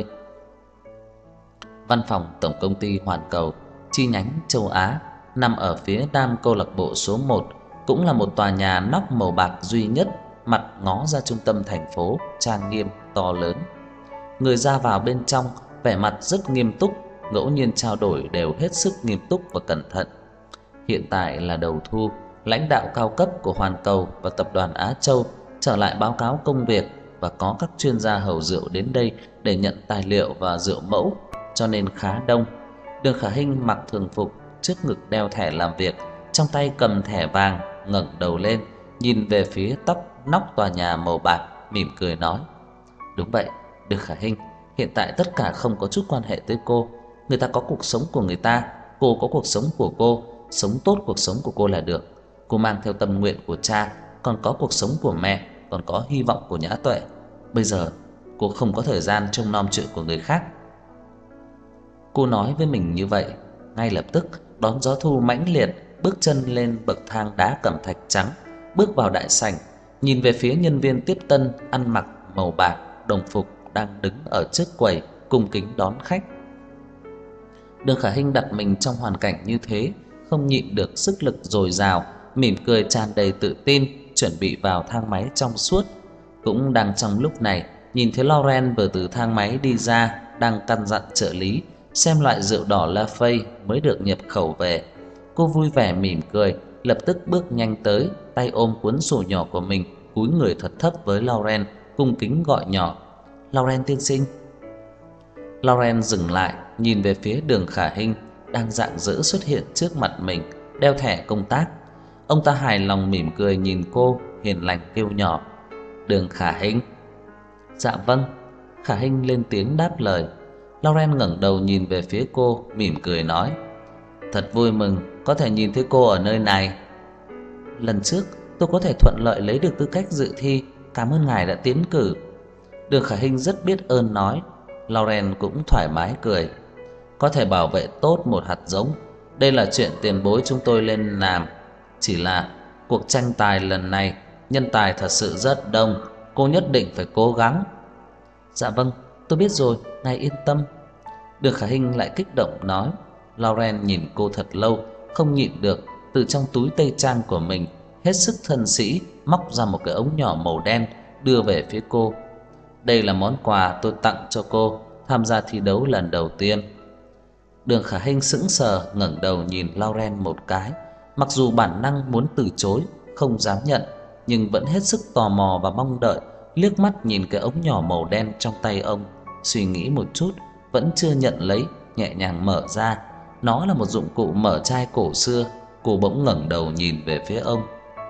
Văn phòng tổng công ty Hoàn Cầu, chi nhánh châu Á, nằm ở phía nam câu lạc bộ số một, cũng là một tòa nhà nóc màu bạc duy nhất, mặt ngó ra trung tâm thành phố, trang nghiêm to lớn. Người ra vào bên trong vẻ mặt rất nghiêm túc, ngẫu nhiên trao đổi đều hết sức nghiêm túc và cẩn thận. Hiện tại là đầu thu, lãnh đạo cao cấp của Hoàn Cầu và tập đoàn Á Châu trở lại báo cáo công việc, và có các chuyên gia hầu rượu đến đây để nhận tài liệu và rượu mẫu, cho nên khá đông. Đường Khả Hinh mặc thường phục, trước ngực đeo thẻ làm việc, trong tay cầm thẻ vàng, ngẩng đầu lên nhìn về phía tóc nóc tòa nhà màu bạc, mỉm cười nói: "Đúng vậy, Đường Khả Hinh, hiện tại tất cả không có chút quan hệ tới cô. Người ta có cuộc sống của người ta, cô có cuộc sống của cô, sống tốt cuộc sống của cô là được. Cô mang theo tâm nguyện của cha, còn có cuộc sống của mẹ, còn có hy vọng của Nhã Tuệ. Bây giờ cô không có thời gian trông nom chuyện của người khác." Cô nói với mình như vậy, ngay lập tức đón gió thu mãnh liệt, bước chân lên bậc thang đá cẩm thạch trắng, bước vào đại sảnh, nhìn về phía nhân viên tiếp tân ăn mặc màu bạc đồng phục đang đứng ở trước quầy cung kính đón khách. Đường Khả Hinh đặt mình trong hoàn cảnh như thế, không nhịn được sức lực dồi dào, mỉm cười tràn đầy tự tin, chuẩn bị vào thang máy trong suốt. Cũng đang trong lúc này, nhìn thấy Lauren vừa từ thang máy đi ra, đang căn dặn trợ lý xem loại rượu đỏ Lafay mới được nhập khẩu về. Cô vui vẻ mỉm cười, lập tức bước nhanh tới, tay ôm cuốn sổ nhỏ của mình, cúi người thật thấp với Lauren, cung kính gọi nhỏ: "Lauren tiên sinh." Lauren dừng lại, nhìn về phía Đường Khả Hinh đang rạng rỡ xuất hiện trước mặt mình, đeo thẻ công tác. Ông ta hài lòng mỉm cười nhìn cô, hiền lành kêu nhỏ: "Đường Khả Hinh." "Dạ vâng." Khả Hinh lên tiếng đáp lời. Lauren ngẩng đầu nhìn về phía cô, mỉm cười nói: "Thật vui mừng có thể nhìn thấy cô ở nơi này. Lần trước tôi có thể thuận lợi lấy được tư cách dự thi, cảm ơn ngài đã tiến cử." Đường Khả Hinh rất biết ơn nói. Lauren cũng thoải mái cười: "Có thể bảo vệ tốt một hạt giống, đây là chuyện tiền bối chúng tôi lên làm. Chỉ là cuộc tranh tài lần này nhân tài thật sự rất đông, cô nhất định phải cố gắng." "Dạ vâng, tôi biết rồi, ngài yên tâm." Đường Khả Hinh lại kích động nói. Lauren nhìn cô thật lâu, không nhịn được từ trong túi tây trang của mình hết sức thân sĩ móc ra một cái ống nhỏ màu đen đưa về phía cô. "Đây là món quà tôi tặng cho cô tham gia thi đấu lần đầu tiên." Đường Khả Hinh sững sờ ngẩng đầu nhìn Lauren một cái, mặc dù bản năng muốn từ chối, không dám nhận, nhưng vẫn hết sức tò mò và mong đợi, liếc mắt nhìn cái ống nhỏ màu đen trong tay ông, suy nghĩ một chút, vẫn chưa nhận lấy, nhẹ nhàng mở ra. Nó là một dụng cụ mở chai cổ xưa. Cô bỗng ngẩng đầu nhìn về phía ông.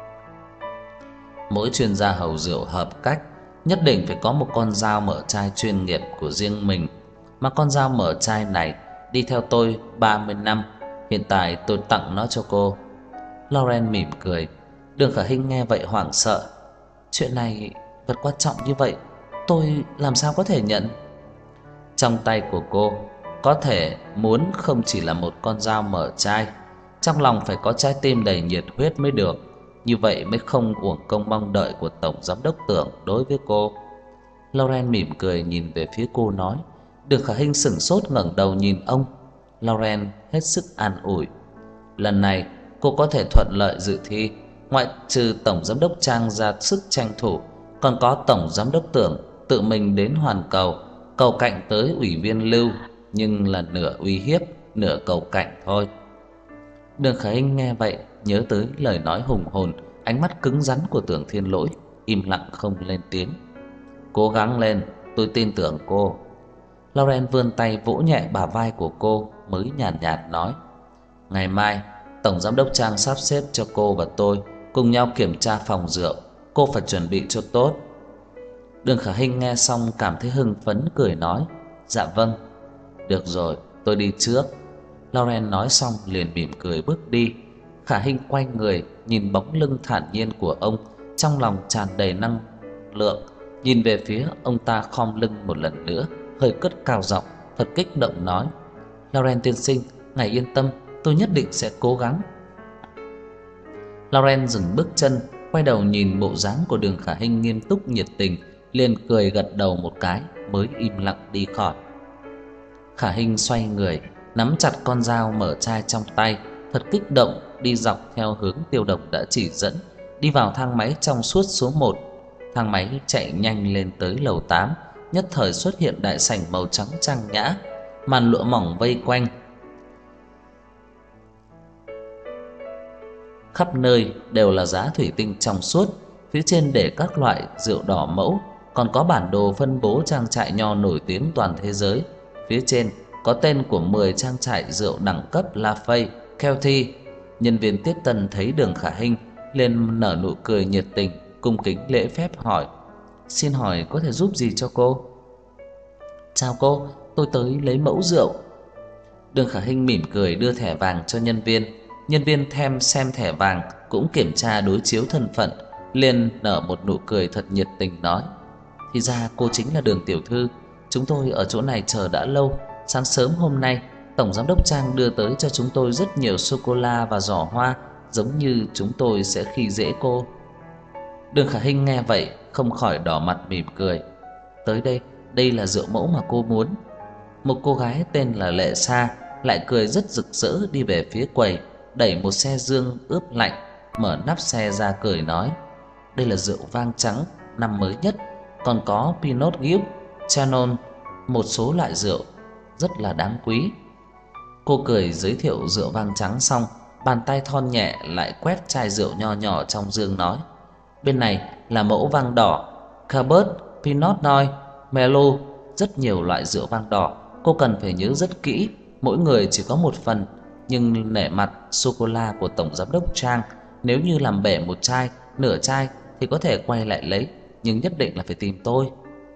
Mỗi chuyên gia hầu rượu hợp cách nhất định phải có một con dao mở chai chuyên nghiệp của riêng mình, mà con dao mở chai này đi theo tôi ba mươi năm, hiện tại tôi tặng nó cho cô." Lauren mỉm cười. Đường Khả Hinh nghe vậy hoảng sợ. "Chuyện này vật quan trọng như vậy, tôi làm sao có thể nhận?" Trong tay của cô có thể muốn không chỉ là một con dao mở chai, trong lòng phải có trái tim đầy nhiệt huyết mới được, như vậy mới không uổng công mong đợi của tổng giám đốc Tưởng đối với cô. Lauren mỉm cười nhìn về phía cô nói. Đường Khả Hinh sững sốt ngẩng đầu nhìn ông. Lauren hết sức an ủi. Lần này cô có thể thuận lợi dự thi, ngoại trừ tổng giám đốc Trang ra sức tranh thủ, còn có tổng giám đốc Tưởng tự mình đến hoàn cầu, cầu cạnh tới ủy viên Lưu, nhưng là nửa uy hiếp, nửa cầu cạnh thôi. Đường Khả Hinh nghe vậy, nhớ tới lời nói hùng hồn, ánh mắt cứng rắn của Tưởng Thiên Lỗi, im lặng không lên tiếng. Cố gắng lên, tôi tin tưởng cô. Lauren vươn tay vỗ nhẹ bả vai của cô, mới nhàn nhạt, nhạt nói: ngày mai tổng giám đốc Trang sắp xếp cho cô và tôi cùng nhau kiểm tra phòng rượu, cô phải chuẩn bị cho tốt. Đường Khả Hinh nghe xong cảm thấy hưng phấn, cười nói: dạ vâng. Được rồi, tôi đi trước. Lauren nói xong liền mỉm cười bước đi. Khả Hinh quay người nhìn bóng lưng thản nhiên của ông, trong lòng tràn đầy năng lượng, nhìn về phía ông ta khom lưng một lần nữa, hơi cất cao giọng, thật kích động nói: Lauren tiên sinh, ngài yên tâm, tôi nhất định sẽ cố gắng. Lauren dừng bước chân, quay đầu nhìn bộ dáng của Đường Khả Hinh nghiêm túc nhiệt tình, liền cười gật đầu một cái, mới im lặng đi khỏi. Khả Hinh xoay người, nắm chặt con dao mở chai trong tay, thật kích động đi dọc theo hướng Tiêu Độc đã chỉ dẫn, đi vào thang máy trong suốt số một. Thang máy chạy nhanh lên tới lầu tám, nhất thời xuất hiện đại sảnh màu trắng trang nhã, màn lụa mỏng vây quanh. Khắp nơi đều là giá thủy tinh trong suốt, phía trên để các loại rượu đỏ mẫu, còn có bản đồ phân bố trang trại nho nổi tiếng toàn thế giới. Phía trên có tên của mười trang trại rượu đẳng cấp Lafay, Kelty. Nhân viên tiếp tân thấy Đường Khả Hinh liền nở nụ cười nhiệt tình, cung kính lễ phép hỏi: "Xin hỏi có thể giúp gì cho cô?" "Chào cô, tôi tới lấy mẫu rượu." Đường Khả Hinh mỉm cười đưa thẻ vàng cho nhân viên. Nhân viên thèm xem thẻ vàng cũng kiểm tra đối chiếu thân phận, liền nở một nụ cười thật nhiệt tình nói: "Thì ra cô chính là Đường tiểu thư, chúng tôi ở chỗ này chờ đã lâu. Sáng sớm hôm nay, tổng giám đốc Trang đưa tới cho chúng tôi rất nhiều sô cô la và giỏ hoa, giống như chúng tôi sẽ khi dễ cô." Đường Khả Hinh nghe vậy không khỏi đỏ mặt mỉm cười. "Tới đây, đây là rượu mẫu mà cô muốn." Một cô gái tên là Lệ Sa lại cười rất rực rỡ đi về phía quầy, đẩy một xe dương ướp lạnh, mở nắp xe ra cười nói: "Đây là rượu vang trắng năm mới nhất, còn có Pinot Gris, Chanon, một số loại rượu rất là đáng quý." Cô cười giới thiệu rượu vang trắng xong, bàn tay thon nhẹ lại quét chai rượu nho nhỏ trong dương nói: "Bên này là mẫu vang đỏ, Cabernet, Pinot Noir, Merlot, rất nhiều loại rượu vang đỏ, cô cần phải nhớ rất kỹ, mỗi người chỉ có một phần, nhưng nể mặt sô cô la của tổng giám đốc Trang, nếu như làm bể một chai, nửa chai thì có thể quay lại lấy, nhưng nhất định là phải tìm tôi."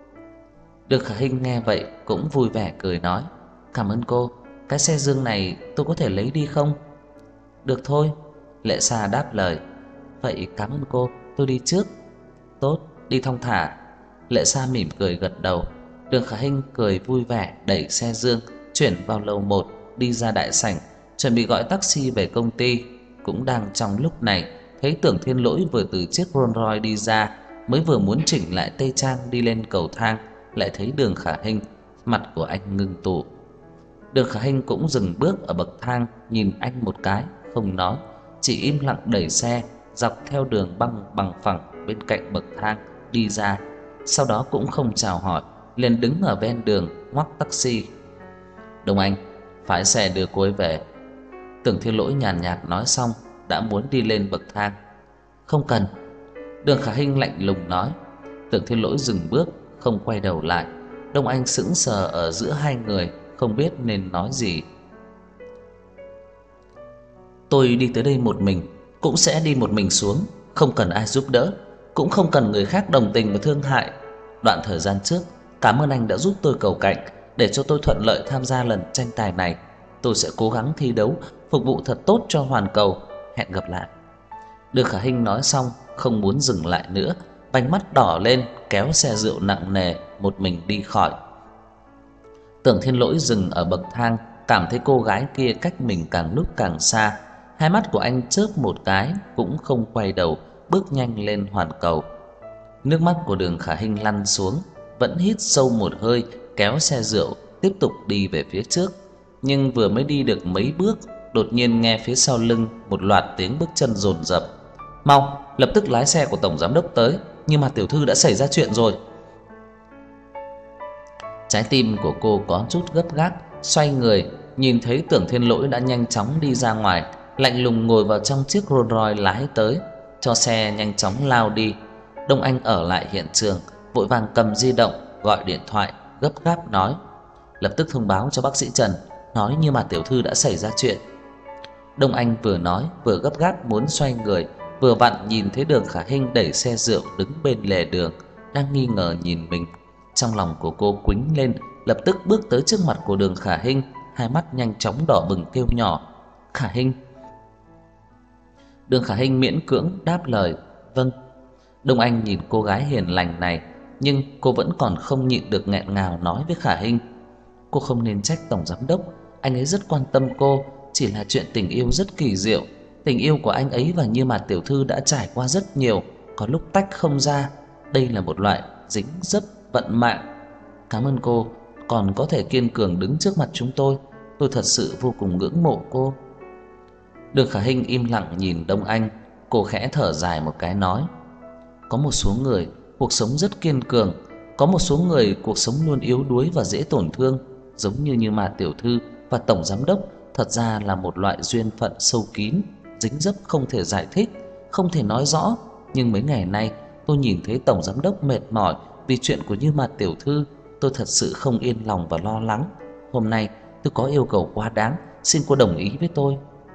Đường Khả Hinh nghe vậy cũng vui vẻ cười nói: "Cảm ơn cô, cái xe dương này tôi có thể lấy đi không?" "Được thôi." Lệ Sa đáp lời. "Vậy cảm ơn cô, tôi đi trước." "Tốt, đi thong thả." Lệ Sa mỉm cười gật đầu. Đường Khả Hinh cười vui vẻ đẩy xe dương chuyển vào lầu một, đi ra đại sảnh, chuẩn bị gọi taxi về công ty. Cũng đang trong lúc này, thấy Tưởng Thiên Lỗi vừa từ chiếc Rolls Royce đi ra, mới vừa muốn chỉnh lại tây trang đi lên cầu thang, lại thấy Đường Khả Hinh, mặt của anh ngưng tụ. Đường Khả Hinh cũng dừng bước ở bậc thang, nhìn anh một cái, không nói, chỉ im lặng đẩy xe dọc theo đường băng bằng phẳng bên cạnh bậc thang đi ra, sau đó cũng không chào hỏi, liền đứng ở ven đường ngoắc taxi. "Đông Anh, phái xe đưa cô ấy về." Tưởng Thiên Lỗi nhàn nhạt nói xong, đã muốn đi lên bậc thang. "Không cần." Đường Khả Hinh lạnh lùng nói. Tưởng Thiên Lỗi dừng bước, không quay đầu lại. Đông Anh sững sờ ở giữa hai người, không biết nên nói gì. "Tôi đi tới đây một mình, cũng sẽ đi một mình xuống, không cần ai giúp đỡ, cũng không cần người khác đồng tình và thương hại. Đoạn thời gian trước, cảm ơn anh đã giúp tôi cầu cạnh, để cho tôi thuận lợi tham gia lần tranh tài này. Tôi sẽ cố gắng thi đấu, phục vụ thật tốt cho hoàn cầu. Hẹn gặp lại." Đường Khả Hinh nói xong, không muốn dừng lại nữa, vành mắt đỏ lên, kéo xe rượu nặng nề một mình đi khỏi. Tưởng Thiên Lỗi dừng ở bậc thang, cảm thấy cô gái kia cách mình càng lúc càng xa, Hai mắt của anh chớp một cái cũng không quay đầu, bước nhanh lên hoàn cầu. Nước mắt của Đường Khả Hinh lăn xuống, vẫn hít sâu một hơi, kéo xe rượu tiếp tục đi về phía trước. Nhưng vừa mới đi được mấy bước, đột nhiên nghe phía sau lưng một loạt tiếng bước chân dồn dập. "Mau, lập tức lái xe của tổng giám đốc tới, nhưng mà tiểu thư đã xảy ra chuyện rồi." Trái tim của cô có chút gấp gáp, xoay người, nhìn thấy Tưởng Thiên Lỗi đã nhanh chóng đi ra ngoài, lạnh lùng ngồi vào trong chiếc Rolls Royce lái tới, cho xe nhanh chóng lao đi. Đông Anh ở lại hiện trường, vội vàng cầm di động gọi điện thoại, gấp gáp nói: "Lập tức thông báo cho bác sĩ Trần, nói như mà tiểu thư đã xảy ra chuyện." Đông Anh vừa nói vừa gấp gáp muốn xoay người, vừa vặn nhìn thấy Đường Khả Hinh đẩy xe rượu đứng bên lề đường, đang nghi ngờ nhìn mình. Trong lòng của cô quĩnh lên, lập tức bước tới trước mặt của Đường Khả Hinh, hai mắt nhanh chóng đỏ bừng kêu nhỏ: "Khả Hinh." Đường Khả Hinh miễn cưỡng đáp lời: "Vâng." Đông Anh nhìn cô gái hiền lành này, nhưng cô vẫn còn không nhịn được nghẹn ngào nói với Khả Hinh: "Cô không nên trách tổng giám đốc, anh ấy rất quan tâm cô, chỉ là chuyện tình yêu rất kỳ diệu. Tình yêu của anh ấy và Như Mạt tiểu thư đã trải qua rất nhiều, có lúc tách không ra, đây là một loại dính dấp vận mạng. Cảm ơn cô còn có thể kiên cường đứng trước mặt chúng tôi, tôi thật sự vô cùng ngưỡng mộ cô." Đường Khả Hinh im lặng nhìn Đông Anh, cô khẽ thở dài một cái nói: "Có một số người cuộc sống rất kiên cường, có một số người cuộc sống luôn yếu đuối và dễ tổn thương, giống như Như Mạt tiểu thư và tổng giám đốc, thật ra là một loại duyên phận sâu kín, dính dấp không thể giải thích, không thể nói rõ, nhưng mấy ngày nay tôi nhìn thấy tổng giám đốc mệt mỏi vì chuyện của Như Mạt tiểu thư, tôi thật sự không yên lòng và lo lắng. Hôm nay tôi có yêu cầu quá đáng, xin cô đồng ý với tôi."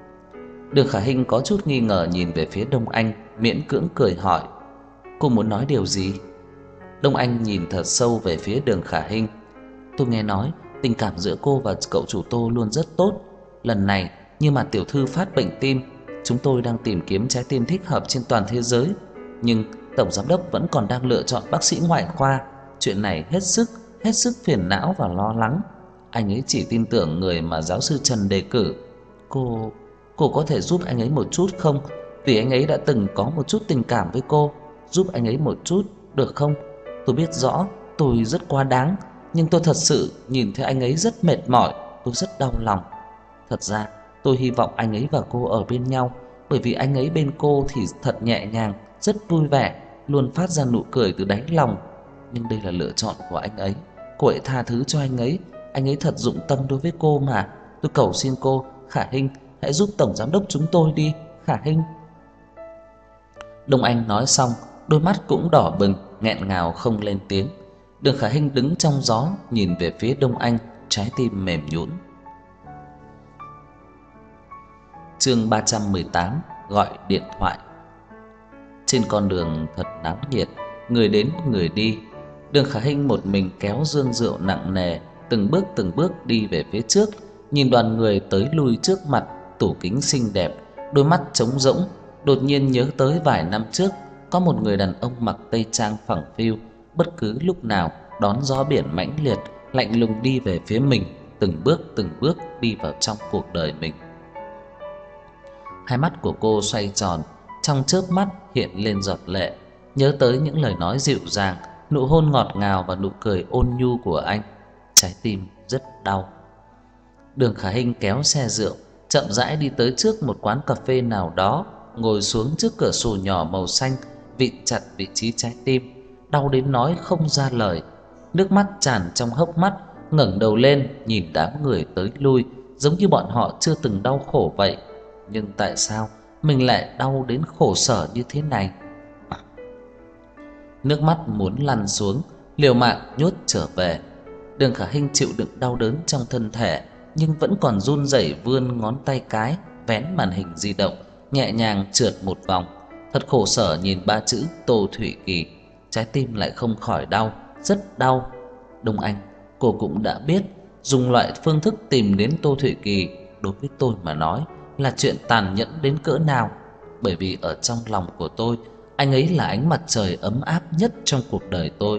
Đường Khả Hinh có chút nghi ngờ nhìn về phía Đông Anh, miễn cưỡng cười hỏi: "Cô muốn nói điều gì?" Đông Anh nhìn thật sâu về phía Đường Khả Hinh: "Tôi nghe nói tình cảm giữa cô và cậu chủ Tô luôn rất tốt. Lần này Như Mạt tiểu thư phát bệnh tim, chúng tôi đang tìm kiếm trái tim thích hợp trên toàn thế giới, nhưng tổng giám đốc vẫn còn đang lựa chọn bác sĩ ngoại khoa. Chuyện này hết sức hết sức phiền não và lo lắng. Anh ấy chỉ tin tưởng người mà giáo sư Trần đề cử. Cô cô có thể giúp anh ấy một chút không? Vì anh ấy đã từng có một chút tình cảm với cô, giúp anh ấy một chút được không? Tôi biết rõ tôi rất quá đáng, nhưng tôi thật sự nhìn thấy anh ấy rất mệt mỏi, tôi rất đau lòng. Thật ra tôi hy vọng anh ấy và cô ở bên nhau, bởi vì anh ấy bên cô thì thật nhẹ nhàng, rất vui vẻ, luôn phát ra nụ cười từ đáy lòng. Nhưng đây là lựa chọn của anh ấy, cô hãy tha thứ cho anh ấy, anh ấy thật dụng tâm đối với cô mà. Tôi cầu xin cô, Khả Hinh, hãy giúp tổng giám đốc chúng tôi đi, Khả Hinh." Đông Anh nói xong, đôi mắt cũng đỏ bừng, nghẹn ngào không lên tiếng. Đường Khả Hinh đứng trong gió nhìn về phía Đông Anh, trái tim mềm nhũn. Chương ba trăm mười tám: Gọi điện thoại. Trên con đường thật náo nhiệt, người đến người đi. Đường Khả Hinh một mình kéo dương rượu nặng nề, từng bước từng bước đi về phía trước, nhìn đoàn người tới lui trước mặt, tủ kính xinh đẹp, đôi mắt trống rỗng, đột nhiên nhớ tới vài năm trước, có một người đàn ông mặc tây trang phẳng phiu, bất cứ lúc nào đón gió biển mãnh liệt, lạnh lùng đi về phía mình, từng bước từng bước đi vào trong cuộc đời mình. Hai mắt của cô xoay tròn, trong chớp mắt hiện lên giọt lệ, nhớ tới những lời nói dịu dàng, nụ hôn ngọt ngào và nụ cười ôn nhu của anh. Trái tim rất đau. Đường Khả Hinh kéo xe rượu, chậm rãi đi tới trước một quán cà phê nào đó, ngồi xuống trước cửa sổ nhỏ màu xanh, vịn chặt vị trí trái tim, đau đến nói không ra lời. Nước mắt tràn trong hốc mắt, ngẩng đầu lên nhìn đám người tới lui, giống như bọn họ chưa từng đau khổ vậy. Nhưng tại sao mình lại đau đến khổ sở như thế này? Nước mắt muốn lăn xuống, liều mạng nhốt trở về. Đường Khả Hinh chịu đựng đau đớn trong thân thể, nhưng vẫn còn run rẩy vươn ngón tay cái vén màn hình di động, nhẹ nhàng trượt một vòng. Thật khổ sở nhìn ba chữ Tô Thủy Kỳ, trái tim lại không khỏi đau, rất đau. Đông Anh, cô cũng đã biết, dùng loại phương thức tìm đến Tô Thủy Kỳ đối với tôi mà nói là chuyện tàn nhẫn đến cỡ nào, bởi vì ở trong lòng của tôi, anh ấy là ánh mặt trời ấm áp nhất trong cuộc đời tôi.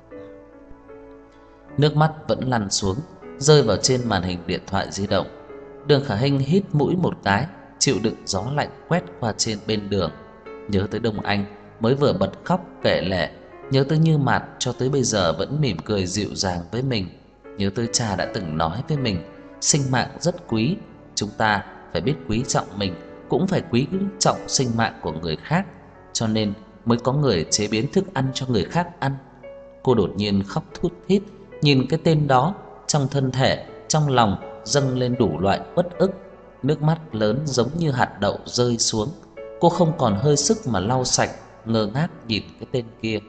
Nước mắt vẫn lăn xuống, rơi vào trên màn hình điện thoại di động. Đường Khả Hinh hít mũi một cái, chịu đựng gió lạnh quét qua trên bên đường. Nhớ tới Đông Anh mới vừa bật khóc kể lể, nhớ tới Như Mạt cho tới bây giờ vẫn mỉm cười dịu dàng với mình, nhớ tới cha đã từng nói với mình, sinh mạng rất quý, chúng ta phải biết quý trọng mình, cũng phải quý trọng sinh mạng của người khác, cho nên mới có người chế biến thức ăn cho người khác ăn. Cô đột nhiên khóc thút thít, nhìn cái tên đó, trong thân thể, trong lòng dâng lên đủ loại uất ức, nước mắt lớn giống như hạt đậu rơi xuống. Cô không còn hơi sức mà lau sạch, ngơ ngác nhìn cái tên kia.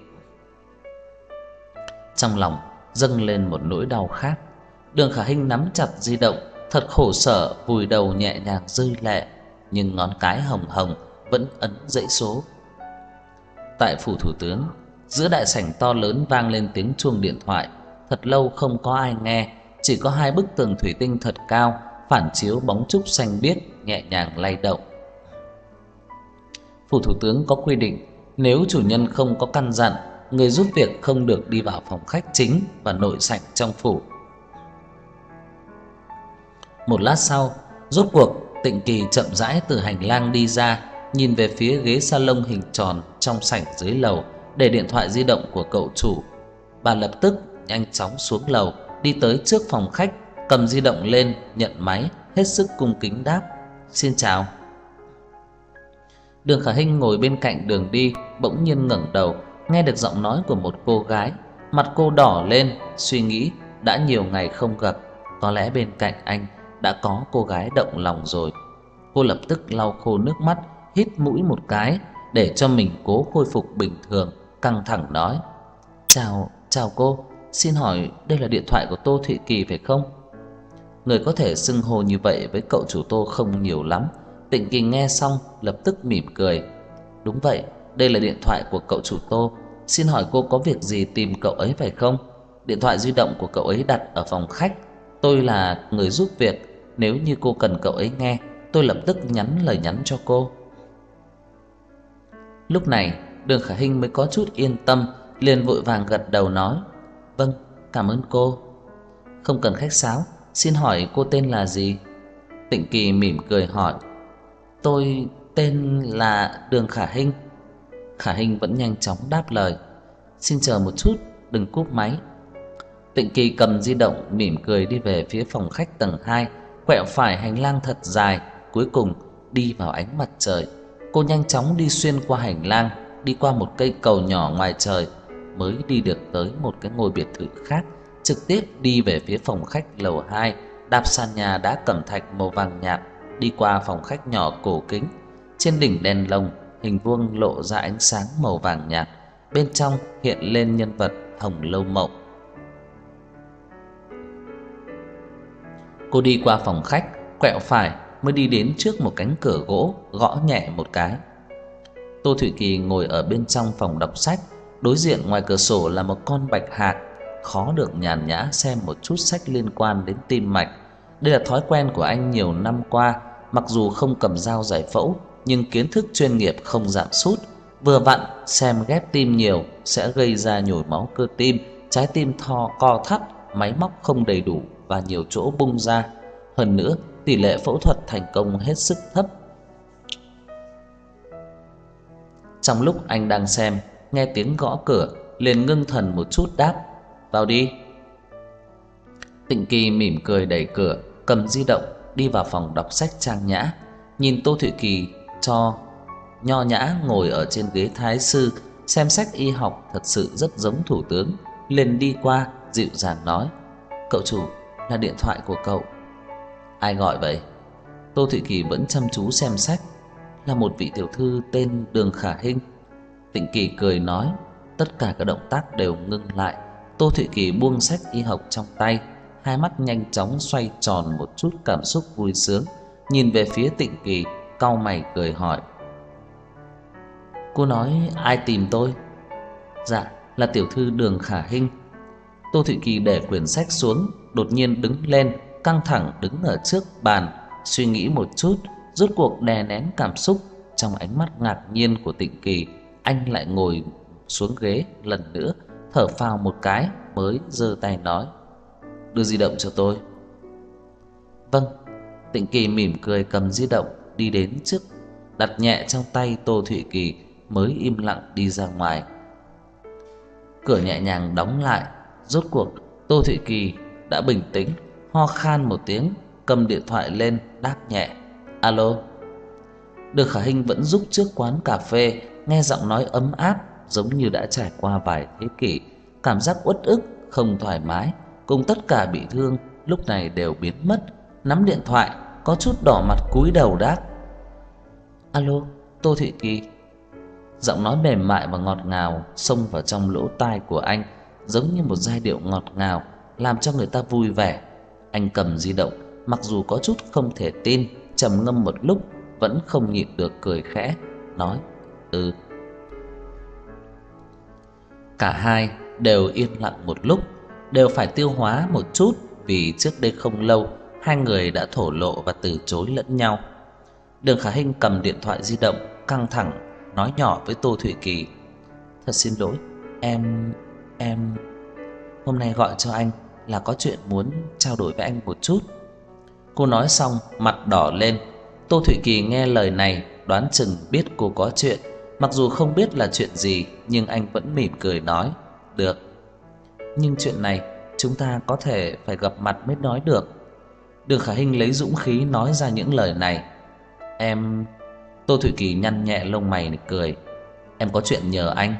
Trong lòng dâng lên một nỗi đau khác. Đường Khả Hinh nắm chặt di động, thật khổ sở vùi đầu nhẹ nhàng rơi lệ, nhưng ngón cái hồng hồng vẫn ấn dãy số. Tại phủ thủ tướng, giữa đại sảnh to lớn vang lên tiếng chuông điện thoại. Thật lâu không có ai nghe, chỉ có hai bức tường thủy tinh thật cao phản chiếu bóng trúc xanh biếc nhẹ nhàng lay động. Phủ thủ tướng có quy định, nếu chủ nhân không có căn dặn, người giúp việc không được đi vào phòng khách chính và nội sảnh trong phủ. Một lát sau, rốt cuộc Tịnh Kỳ chậm rãi từ hành lang đi ra, nhìn về phía ghế salon hình tròn trong sảnh dưới lầu để điện thoại di động của cậu chủ. Bà lập tức nhanh chóng xuống lầu, đi tới trước phòng khách, cầm di động lên, nhận máy, hết sức cung kính đáp: "Xin chào." Đường Khả Hinh ngồi bên cạnh đường đi, bỗng nhiên ngẩng đầu, nghe được giọng nói của một cô gái, mặt cô đỏ lên, suy nghĩ đã nhiều ngày không gặp, có lẽ bên cạnh anh đã có cô gái động lòng rồi. Cô lập tức lau khô nước mắt, hít mũi một cái để cho mình cố khôi phục bình thường, căng thẳng nói: "Chào, chào cô, xin hỏi đây là điện thoại của Tô Thụy Kỳ phải không?" Người có thể xưng hô như vậy với cậu chủ Tô không nhiều lắm. Tịnh Kỳ nghe xong lập tức mỉm cười: "Đúng vậy, đây là điện thoại của cậu chủ Tô, xin hỏi cô có việc gì tìm cậu ấy phải không? Điện thoại di động của cậu ấy đặt ở phòng khách, tôi là người giúp việc, nếu như cô cần cậu ấy nghe, tôi lập tức nhắn lời nhắn cho cô." Lúc này, Đường Khả Hinh mới có chút yên tâm, liền vội vàng gật đầu nói: "Vâng, cảm ơn cô." "Không cần khách sáo, xin hỏi cô tên là gì?" Tịnh Kỳ mỉm cười hỏi: "Tôi tên là Đường Khả Hinh." Khả Hinh vẫn nhanh chóng đáp lời: "Xin chờ một chút, đừng cúp máy." Tịnh Kỳ cầm di động mỉm cười đi về phía phòng khách tầng hai, quẹo phải hành lang thật dài, cuối cùng đi vào ánh mặt trời. Cô nhanh chóng đi xuyên qua hành lang, đi qua một cây cầu nhỏ ngoài trời, mới đi được tới một cái ngôi biệt thự khác, trực tiếp đi về phía phòng khách lầu hai, đạp sàn nhà đá cẩm thạch màu vàng nhạt, đi qua phòng khách nhỏ cổ kính. Trên đỉnh đèn lồng hình vuông lộ ra ánh sáng màu vàng nhạt, bên trong hiện lên nhân vật Hồng Lâu Mộng. Cô đi qua phòng khách, quẹo phải mới đi đến trước một cánh cửa gỗ, gõ nhẹ một cái. Tô Thụy Kỳ ngồi ở bên trong phòng đọc sách, đối diện ngoài cửa sổ là một con bạch hạc, khó được nhàn nhã xem một chút sách liên quan đến tim mạch. Đây là thói quen của anh nhiều năm qua, mặc dù không cầm dao giải phẫu, nhưng kiến thức chuyên nghiệp không giảm sút. Vừa vặn xem ghép tim nhiều sẽ gây ra nhồi máu cơ tim, trái tim thò co thắt, máy móc không đầy đủ và nhiều chỗ bung ra. Hơn nữa, tỷ lệ phẫu thuật thành công hết sức thấp. Trong lúc anh đang xem, nghe tiếng gõ cửa, liền ngưng thần một chút đáp: "Vào đi." Tịnh Kỳ mỉm cười đẩy cửa, cầm di động đi vào phòng đọc sách trang nhã, nhìn Tô Thụy Kỳ cho nho nhã ngồi ở trên ghế thái sư xem sách y học thật sự rất giống thủ tướng, liền đi qua dịu dàng nói: "Cậu chủ, là điện thoại của cậu." "Ai gọi vậy?" Tô Thụy Kỳ vẫn chăm chú xem sách: "Là một vị tiểu thư tên Đường Khả Hinh." Tịnh Kỳ cười nói. Tất cả các động tác đều ngưng lại. Tô Thụy Kỳ buông sách y học trong tay, hai mắt nhanh chóng xoay tròn một chút cảm xúc vui sướng, nhìn về phía Tịnh Kỳ, cau mày cười hỏi: "Cô nói ai tìm tôi?" "Dạ, là tiểu thư Đường Khả Hinh." Tô Thụy Kỳ để quyển sách xuống, đột nhiên đứng lên, căng thẳng đứng ở trước bàn, suy nghĩ một chút, rốt cuộc đè nén cảm xúc. Trong ánh mắt ngạc nhiên của Tịnh Kỳ, anh lại ngồi xuống ghế lần nữa, thở phào một cái mới giơ tay nói: "Đưa di động cho tôi." "Vâng." Tịnh Kỳ mỉm cười cầm di động, đi đến trước, đặt nhẹ trong tay Tô Thụy Kỳ mới im lặng đi ra ngoài. Cửa nhẹ nhàng đóng lại, rốt cuộc Tô Thụy Kỳ đã bình tĩnh, ho khan một tiếng, cầm điện thoại lên đáp nhẹ. Alo. Đường Khả Hinh vẫn rúc trước quán cà phê, nghe giọng nói ấm áp giống như đã trải qua vài thế kỷ, cảm giác uất ức, không thoải mái cùng tất cả bị thương lúc này đều biến mất. Nắm điện thoại, có chút đỏ mặt cúi đầu đáp. Alo, Tô Thụy Kỳ. Giọng nói mềm mại và ngọt ngào xông vào trong lỗ tai của anh, giống như một giai điệu ngọt ngào làm cho người ta vui vẻ. Anh cầm di động, mặc dù có chút không thể tin, trầm ngâm một lúc vẫn không nhịn được cười khẽ, nói: "Ừ." Cả hai đều yên lặng một lúc, đều phải tiêu hóa một chút, vì trước đây không lâu hai người đã thổ lộ và từ chối lẫn nhau. Đường Khả Hinh cầm điện thoại di động, căng thẳng nói nhỏ với Tô Thụy Kỳ: "Thật xin lỗi, em em hôm nay gọi cho anh là có chuyện muốn trao đổi với anh một chút." Cô nói xong mặt đỏ lên. Tô Thụy Kỳ nghe lời này đoán chừng biết cô có chuyện, mặc dù không biết là chuyện gì nhưng anh vẫn mỉm cười nói: "Được. Nhưng chuyện này chúng ta có thể phải gặp mặt mới nói được." Đường Khả Hinh lấy dũng khí nói ra những lời này. "Em..." Tô Thụy Kỳ nhăn nhẹ lông mày cười. "Em có chuyện nhờ anh."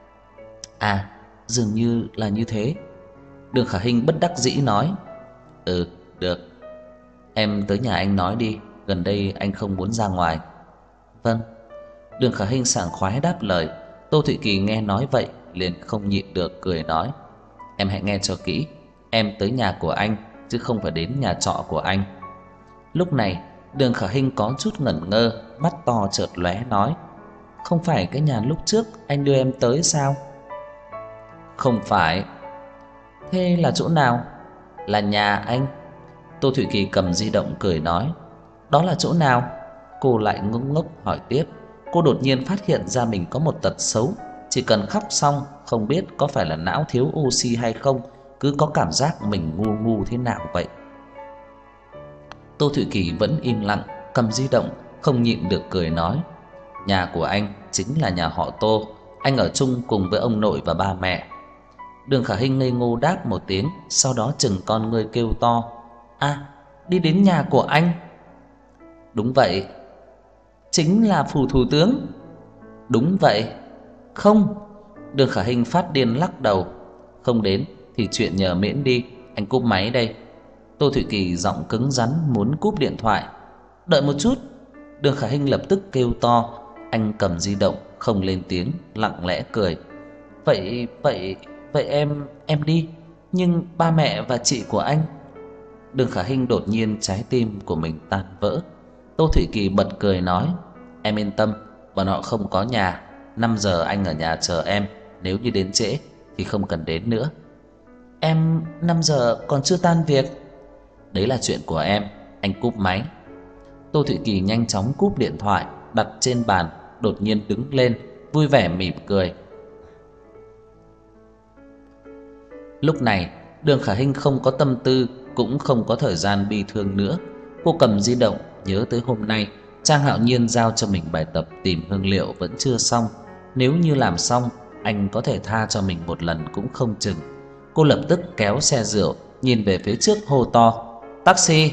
"À, dường như là như thế." Đường Khả Hinh bất đắc dĩ nói. "Ừ, được. Em tới nhà anh nói đi, gần đây anh không muốn ra ngoài." "Vâng." Đường Khả Hinh sảng khoái đáp lời. Tô Thụy Kỳ nghe nói vậy liền không nhịn được cười nói: "Em hãy nghe cho kỹ, em tới nhà của anh chứ không phải đến nhà trọ của anh." Lúc này, Đường Khả Hinh có chút ngẩn ngơ, mắt to chợt lóe nói: "Không phải cái nhà lúc trước anh đưa em tới sao?" "Không phải." "Thế là chỗ nào?" "Là nhà anh." Tô Thụy Kỳ cầm di động cười nói. "Đó là chỗ nào?" Cô lại ngốc ngốc hỏi tiếp. Cô đột nhiên phát hiện ra mình có một tật xấu, chỉ cần khóc xong không biết có phải là não thiếu oxy hay không, cứ có cảm giác mình ngu ngu thế nào vậy. Tô Thụy Kỳ vẫn im lặng, cầm di động, không nhịn được cười nói: "Nhà của anh chính là nhà họ Tô, anh ở chung cùng với ông nội và ba mẹ." Đường Khả Hinh ngây ngô đáp một tiếng, sau đó chừng con ngươi kêu to: "À, đi đến nhà của anh?" "Đúng vậy." "Chính là phủ thủ tướng?" "Đúng vậy." "Không." Đường Khả Hinh phát điên lắc đầu. "Không đến thì chuyện nhờ miễn đi, anh cúp máy đây." Tô Thụy Kỳ giọng cứng rắn muốn cúp điện thoại. "Đợi một chút." Đường Khả Hinh lập tức kêu to. Anh cầm di động không lên tiếng, lặng lẽ cười. "Vậy vậy vậy em em đi, nhưng ba mẹ và chị của anh..." Đường Khả Hinh đột nhiên trái tim của mình tan vỡ. Tô Thụy Kỳ bật cười nói: "Em yên tâm, bọn họ không có nhà, năm giờ anh ở nhà chờ em, nếu như đến trễ thì không cần đến nữa." "Em năm giờ còn chưa tan việc." "Đấy là chuyện của em." Anh cúp máy. Tô Thụy Kỳ nhanh chóng cúp điện thoại, đặt trên bàn, đột nhiên đứng lên, vui vẻ mỉm cười. Lúc này, Đường Khả Hinh không có tâm tư, cũng không có thời gian bi thương nữa. Cô cầm di động, nhớ tới hôm nay Trang Hạo Nhiên giao cho mình bài tập tìm hương liệu vẫn chưa xong, nếu như làm xong, anh có thể tha cho mình một lần cũng không chừng. Cô lập tức kéo xe rượu, nhìn về phía trước hô to: "Taxi!"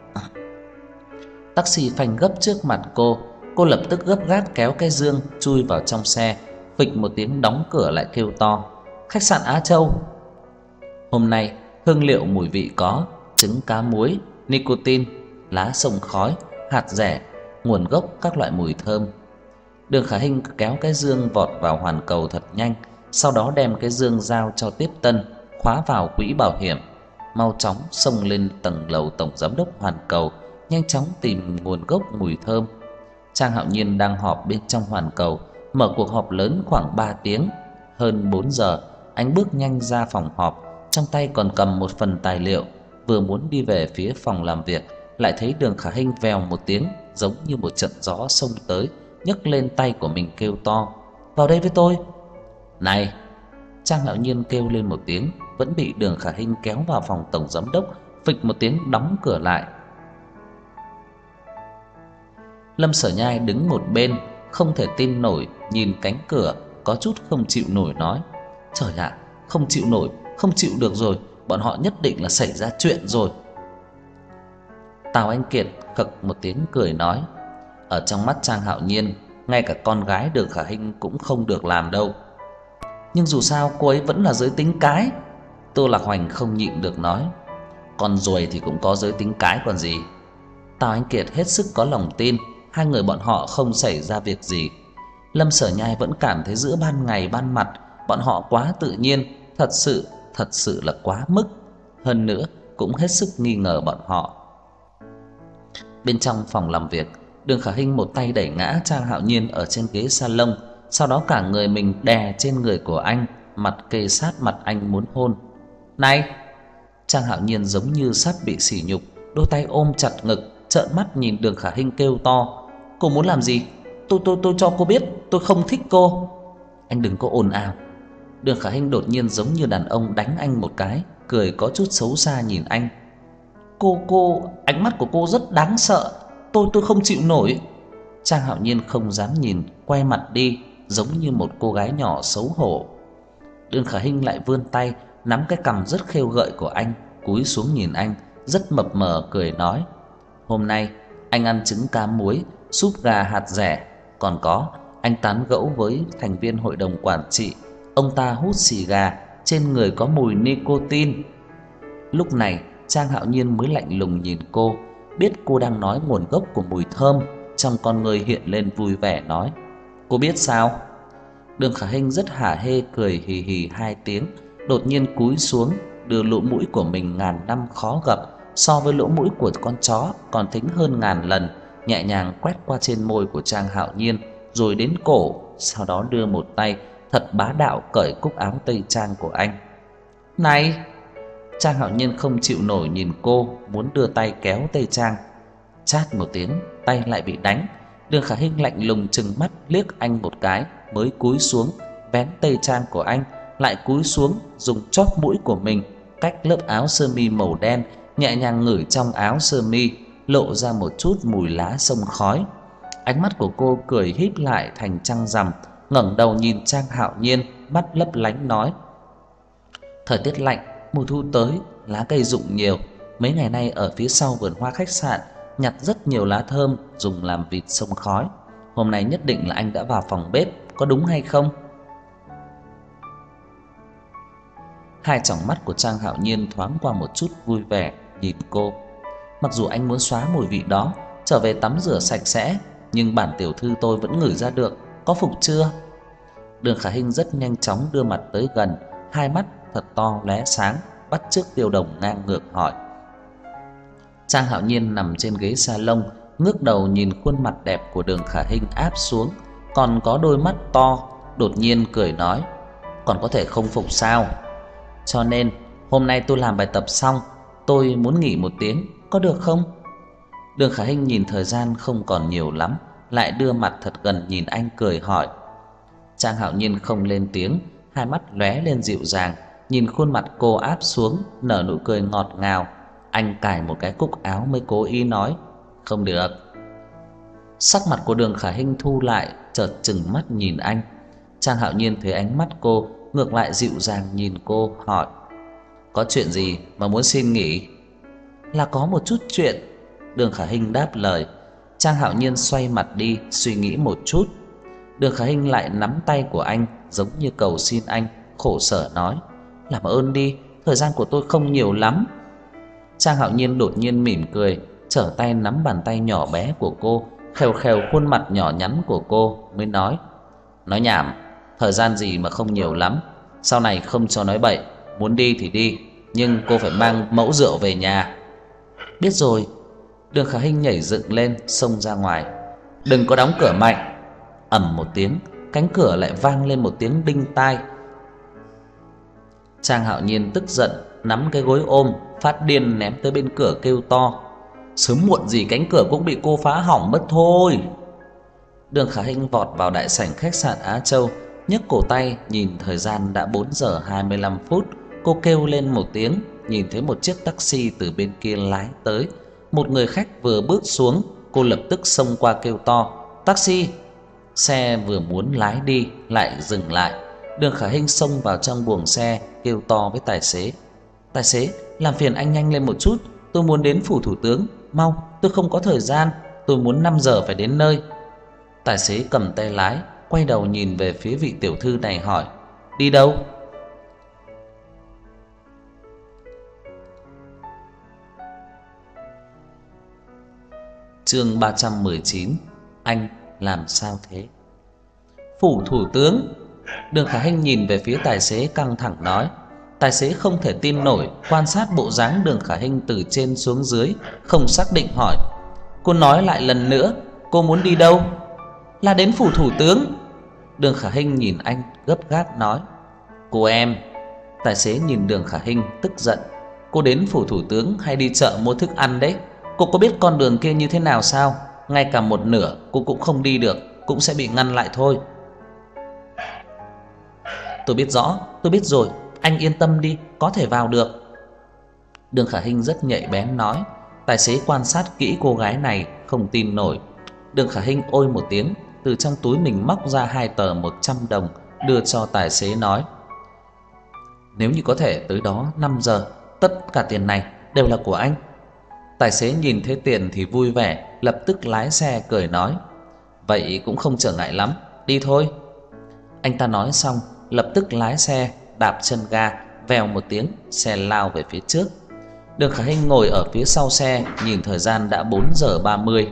Taxi phanh gấp trước mặt cô, cô lập tức gấp gáp kéo cái giương chui vào trong xe, phịch một tiếng đóng cửa lại kêu to: "Khách sạn Á Châu." Hôm nay hương liệu mùi vị có trứng cá muối, nicotine, lá sông khói, hạt dẻ, nguồn gốc các loại mùi thơm. Đường Khả Hinh kéo cái giương vọt vào hoàn cầu thật nhanh, sau đó đem cái giương giao cho tiếp tân, khóa vào quỹ bảo hiểm, mau chóng xông lên tầng lầu tổng giám đốc hoàn cầu, nhanh chóng tìm nguồn gốc mùi thơm. Trang Hạo Nhiên đang họp bên trong hoàn cầu, mở cuộc họp lớn khoảng ba tiếng. Hơn bốn giờ, anh bước nhanh ra phòng họp, trong tay còn cầm một phần tài liệu, vừa muốn đi về phía phòng làm việc, lại thấy Đường Khả Hinh vèo một tiếng, giống như một trận gió xông tới, nhấc lên tay của mình kêu to: "Vào đây với tôi." "Này!" Trang Hạo Nhiên kêu lên một tiếng, vẫn bị Đường Khả Hinh kéo vào phòng tổng giám đốc, phịch một tiếng đóng cửa lại. Lâm Sở Nhai đứng một bên, không thể tin nổi nhìn cánh cửa, có chút không chịu nổi nói: "Trời ạ, không chịu nổi, không chịu được rồi, bọn họ nhất định là xảy ra chuyện rồi." Tào Anh Kiệt khực một tiếng cười nói: "Ở trong mắt Trang Hạo Nhiên, ngay cả con gái Đường Khả Hinh cũng không được làm đâu." "Nhưng dù sao cô ấy vẫn là giới tính cái." Tô Lạc Hoành không nhịn được nói: "Con ruồi thì cũng có giới tính cái còn gì." Tào Anh Kiệt hết sức có lòng tin hai người bọn họ không xảy ra việc gì. Lâm Sở Nhai vẫn cảm thấy giữa ban ngày ban mặt bọn họ quá tự nhiên, thật sự, thật sự là quá mức. Hơn nữa cũng hết sức nghi ngờ bọn họ. Bên trong phòng làm việc, Đường Khả Hinh một tay đẩy ngã Trang Hạo Nhiên ở trên ghế salon, sau đó cả người mình đè trên người của anh, mặt kề sát mặt anh muốn hôn. "Này!" Trang Hạo Nhiên giống như sắp bị sỉ nhục, đôi tay ôm chặt ngực, trợn mắt nhìn Đường Khả Hinh kêu to: "Cô muốn làm gì? Tôi tôi tôi cho cô biết, tôi không thích cô." "Anh đừng có ồn ào." Đường Khả Hinh đột nhiên giống như đàn ông đánh anh một cái, cười có chút xấu xa nhìn anh. "Cô cô, ánh mắt của cô rất đáng sợ, tôi tôi không chịu nổi." Trang Hạo Nhiên không dám nhìn, quay mặt đi, giống như một cô gái nhỏ xấu hổ. Đường Khả Hinh lại vươn tay nắm cái cằm rất khêu gợi của anh, cúi xuống nhìn anh, rất mập mờ cười nói: "Hôm nay anh ăn trứng cá muối, súp gà hạt dẻ, còn có anh tán gẫu với thành viên hội đồng quản trị, ông ta hút xì gà, trên người có mùi nicotine." Lúc này, Trang Hạo Nhiên mới lạnh lùng nhìn cô, biết cô đang nói nguồn gốc của mùi thơm, trong con người hiện lên vui vẻ nói: "Cô biết sao?" Đường Khả Hinh rất hả hê cười hì hì hai tiếng, đột nhiên cúi xuống, đưa lỗ mũi của mình ngàn năm khó gặp, so với lỗ mũi của con chó còn thính hơn ngàn lần, nhẹ nhàng quét qua trên môi của Trang Hạo Nhiên, rồi đến cổ, sau đó đưa một tay thật bá đạo cởi cúc áo tây trang của anh. "Này!" Trang Hạo Nhiên không chịu nổi nhìn cô, muốn đưa tay kéo tây trang. Chát một tiếng, tay lại bị đánh. Đường Khả Hinh lạnh lùng trừng mắt liếc anh một cái, mới cúi xuống vén tây trang của anh, lại cúi xuống dùng chóp mũi của mình cách lớp áo sơ mi màu đen, nhẹ nhàng ngửi trong áo sơ mi, lộ ra một chút mùi lá sông khói. Ánh mắt của cô cười híp lại thành trăng rằm, ngẩng đầu nhìn Trang Hạo Nhiên, mắt lấp lánh nói: "Thời tiết lạnh, mùa thu tới, lá cây rụng nhiều, mấy ngày nay ở phía sau vườn hoa khách sạn nhặt rất nhiều lá thơm dùng làm vịt sông khói. Hôm nay nhất định là anh đã vào phòng bếp, có đúng hay không?" Hai tròng mắt của Trang Hạo Nhiên thoáng qua một chút vui vẻ nhìn cô. "Mặc dù anh muốn xóa mùi vị đó, trở về tắm rửa sạch sẽ, nhưng bản tiểu thư tôi vẫn ngửi ra được, có phục chưa?" Đường Khả Hinh rất nhanh chóng đưa mặt tới gần, hai mắt thật to lóe sáng, bắt chước Tiêu Đồng ngang ngược hỏi. Trang Hạo Nhiên nằm trên ghế salon, ngước đầu nhìn khuôn mặt đẹp của Đường Khả Hinh áp xuống, còn có đôi mắt to, đột nhiên cười nói: "Còn có thể không phục sao? Cho nên hôm nay tôi làm bài tập xong, tôi muốn nghỉ một tiếng, có được không?" Đường Khả Hinh nhìn thời gian không còn nhiều lắm, lại đưa mặt thật gần nhìn anh cười hỏi. Trang Hạo Nhiên không lên tiếng, hai mắt lóe lên dịu dàng, nhìn khuôn mặt cô áp xuống, nở nụ cười ngọt ngào. Anh cài một cái cúc áo mới cố ý nói: "Không được." Sắc mặt của Đường Khả Hinh thu lại, chợt trừng mắt nhìn anh. Trang Hạo Nhiên thấy ánh mắt cô, ngược lại dịu dàng nhìn cô hỏi: "Có chuyện gì mà muốn xin nghỉ?" "Là có một chút chuyện." Đường Khả Hinh đáp lời. Trang Hạo Nhiên xoay mặt đi, suy nghĩ một chút. Đường Khả Hinh lại nắm tay của anh, giống như cầu xin anh, khổ sở nói: "Làm ơn đi, thời gian của tôi không nhiều lắm." Trang Hạo Nhiên đột nhiên mỉm cười, trở tay nắm bàn tay nhỏ bé của cô, khều khều khuôn mặt nhỏ nhắn của cô, mới nói: "Nói nhảm, thời gian gì mà không nhiều lắm, sau này không cho nói bậy, muốn đi thì đi, nhưng cô phải mang mẫu rượu về nhà." "Biết rồi." Đường Khả Hinh nhảy dựng lên, xông ra ngoài. "Đừng có đóng cửa mạnh." Ầm một tiếng, cánh cửa lại vang lên một tiếng đinh tai. Trang Hạo Nhiên tức giận, nắm cái gối ôm, phát điên ném tới bên cửa kêu to: "Sớm muộn gì cánh cửa cũng bị cô phá hỏng mất thôi." Đường Khả Hinh vọt vào đại sảnh khách sạn Á Châu, nhấc cổ tay nhìn thời gian đã bốn giờ hai mươi lăm phút, cô kêu lên một tiếng, nhìn thấy một chiếc taxi từ bên kia lái tới. Một người khách vừa bước xuống, cô lập tức xông qua kêu to: "Taxi!" Xe vừa muốn lái đi lại dừng lại. Đường Khả Hinh xông vào trong buồng xe kêu to với tài xế: "Tài xế, làm phiền anh nhanh lên một chút, tôi muốn đến phủ thủ tướng, mau, tôi không có thời gian, tôi muốn năm giờ phải đến nơi." Tài xế cầm tay lái, quay đầu nhìn về phía vị tiểu thư này hỏi: "Đi đâu?" Chương ba trăm mười chín. Anh làm sao thế? Phủ thủ tướng. Đường Khả Hinh nhìn về phía tài xế căng thẳng nói. Tài xế không thể tin nổi, quan sát bộ dáng Đường Khả Hinh từ trên xuống dưới, không xác định hỏi: "Cô nói lại lần nữa, cô muốn đi đâu?" "Là đến phủ thủ tướng." Đường Khả Hinh nhìn anh gấp gáp nói. "Cô em." Tài xế nhìn Đường Khả Hinh tức giận: "Cô đến phủ thủ tướng hay đi chợ mua thức ăn đấy? Cô có biết con đường kia như thế nào sao? Ngay cả một nửa cô cũng không đi được, cũng sẽ bị ngăn lại thôi." "Tôi biết rõ, tôi biết rồi, anh yên tâm đi, có thể vào được." Đường Khả Hinh rất nhạy bén nói. Tài xế quan sát kỹ cô gái này không tin nổi. Đường Khả Hinh ôi một tiếng, từ trong túi mình móc ra hai tờ một trăm đồng đưa cho tài xế nói: "Nếu như có thể tới đó năm giờ, tất cả tiền này đều là của anh." Tài xế nhìn thấy tiền thì vui vẻ, lập tức lái xe cười nói: "Vậy cũng không trở ngại lắm, đi thôi." Anh ta nói xong, lập tức lái xe, đạp chân ga, vèo một tiếng, xe lao về phía trước. Đường Khả Hinh ngồi ở phía sau xe, nhìn thời gian đã bốn giờ ba mươi.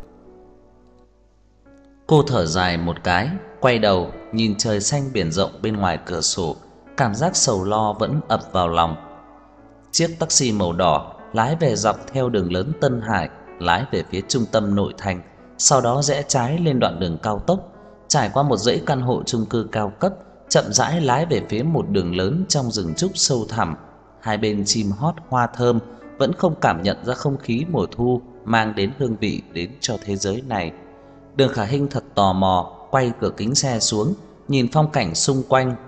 Cô thở dài một cái, quay đầu nhìn trời xanh biển rộng bên ngoài cửa sổ, cảm giác sầu lo vẫn ập vào lòng. Chiếc taxi màu đỏ lái về dọc theo đường lớn Tân Hải, lái về phía trung tâm nội thành, sau đó rẽ trái lên đoạn đường cao tốc, trải qua một dãy căn hộ chung cư cao cấp, chậm rãi lái về phía một đường lớn trong rừng trúc sâu thẳm. Hai bên chim hót hoa thơm, vẫn không cảm nhận ra không khí mùa thu mang đến hương vị đến cho thế giới này. Đường Khả Hinh thật tò mò, quay cửa kính xe xuống, nhìn phong cảnh xung quanh.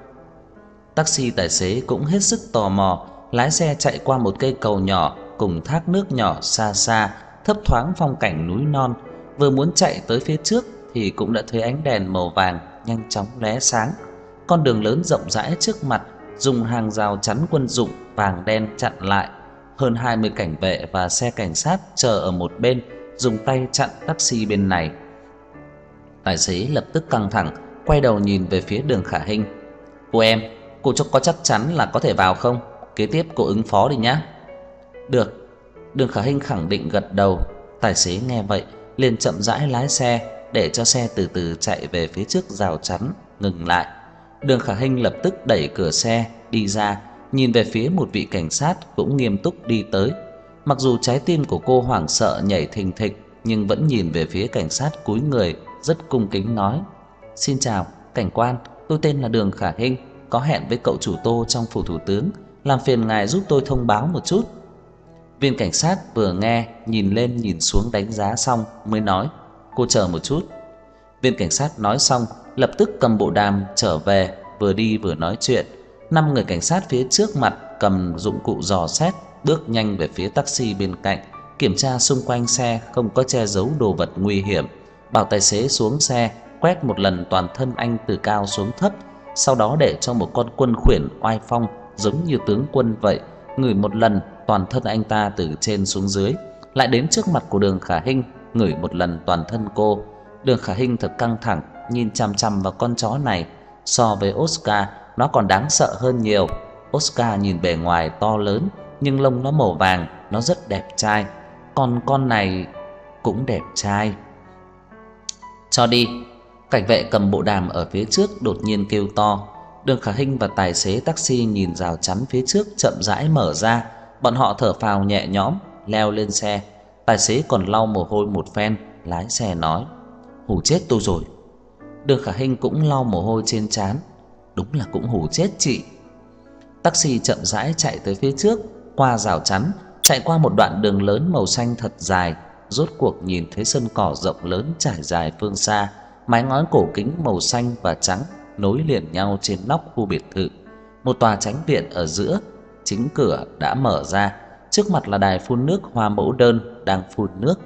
Taxi tài xế cũng hết sức tò mò, lái xe chạy qua một cây cầu nhỏ cùng thác nước nhỏ xa xa, thấp thoáng phong cảnh núi non. Vừa muốn chạy tới phía trước thì cũng đã thấy ánh đèn màu vàng nhanh chóng lóe sáng. Con đường lớn rộng rãi trước mặt dùng hàng rào chắn quân dụng vàng đen chặn lại. Hơn hai mươi cảnh vệ và xe cảnh sát chờ ở một bên, dùng tay chặn taxi bên này. Tài xế lập tức căng thẳng, quay đầu nhìn về phía Đường Khả Hinh. "Cô em, cô cho có chắc chắn là có thể vào không? Kế tiếp cô ứng phó đi nhá." "Được." Đường Khả Hinh khẳng định gật đầu. Tài xế nghe vậy liền chậm rãi lái xe, để cho xe từ từ chạy về phía trước rào chắn, ngừng lại. Đường Khả Hinh lập tức đẩy cửa xe đi ra, nhìn về phía một vị cảnh sát cũng nghiêm túc đi tới. Mặc dù trái tim của cô hoảng sợ nhảy thình thịch, nhưng vẫn nhìn về phía cảnh sát cúi người, rất cung kính nói: "Xin chào, cảnh quan, tôi tên là Đường Khả Hinh, có hẹn với cậu chủ Tô trong phủ thủ tướng, làm phiền ngài giúp tôi thông báo một chút." Viên cảnh sát vừa nghe, nhìn lên nhìn xuống đánh giá xong mới nói: "Cô chờ một chút." Viên cảnh sát nói xong, lập tức cầm bộ đàm trở về, vừa đi vừa nói chuyện. Năm người cảnh sát phía trước mặt cầm dụng cụ dò xét, bước nhanh về phía taxi bên cạnh, kiểm tra xung quanh xe không có che giấu đồ vật nguy hiểm, bảo tài xế xuống xe, quét một lần toàn thân anh từ cao xuống thấp, sau đó để cho một con quân khuyển oai phong giống như tướng quân vậy, ngửi một lần toàn thân anh ta từ trên xuống dưới, lại đến trước mặt của Đường Khả Hinh, ngửi một lần toàn thân cô. Đường Khả Hinh thật căng thẳng, nhìn chằm chằm vào con chó này. So với Oscar, nó còn đáng sợ hơn nhiều. Oscar nhìn bề ngoài to lớn, nhưng lông nó màu vàng, nó rất đẹp trai. Còn con này cũng đẹp trai. "Cho đi." Cảnh vệ cầm bộ đàm ở phía trước đột nhiên kêu to. Đường Khả Hinh và tài xế taxi nhìn rào chắn phía trước chậm rãi mở ra, bọn họ thở phào nhẹ nhõm, leo lên xe. Tài xế còn lau mồ hôi một phen, lái xe nói: "Hù chết tôi rồi." Đường Khả Hinh cũng lau mồ hôi trên trán. "Đúng là cũng hù chết chị." Taxi chậm rãi chạy tới phía trước, qua rào chắn, chạy qua một đoạn đường lớn màu xanh thật dài, rốt cuộc nhìn thấy sân cỏ rộng lớn trải dài phương xa, mái ngói cổ kính màu xanh và trắng nối liền nhau trên nóc khu biệt thự. Một tòa chánh viện ở giữa, chính cửa đã mở ra, trước mặt là đài phun nước hoa mẫu đơn đang phun nước.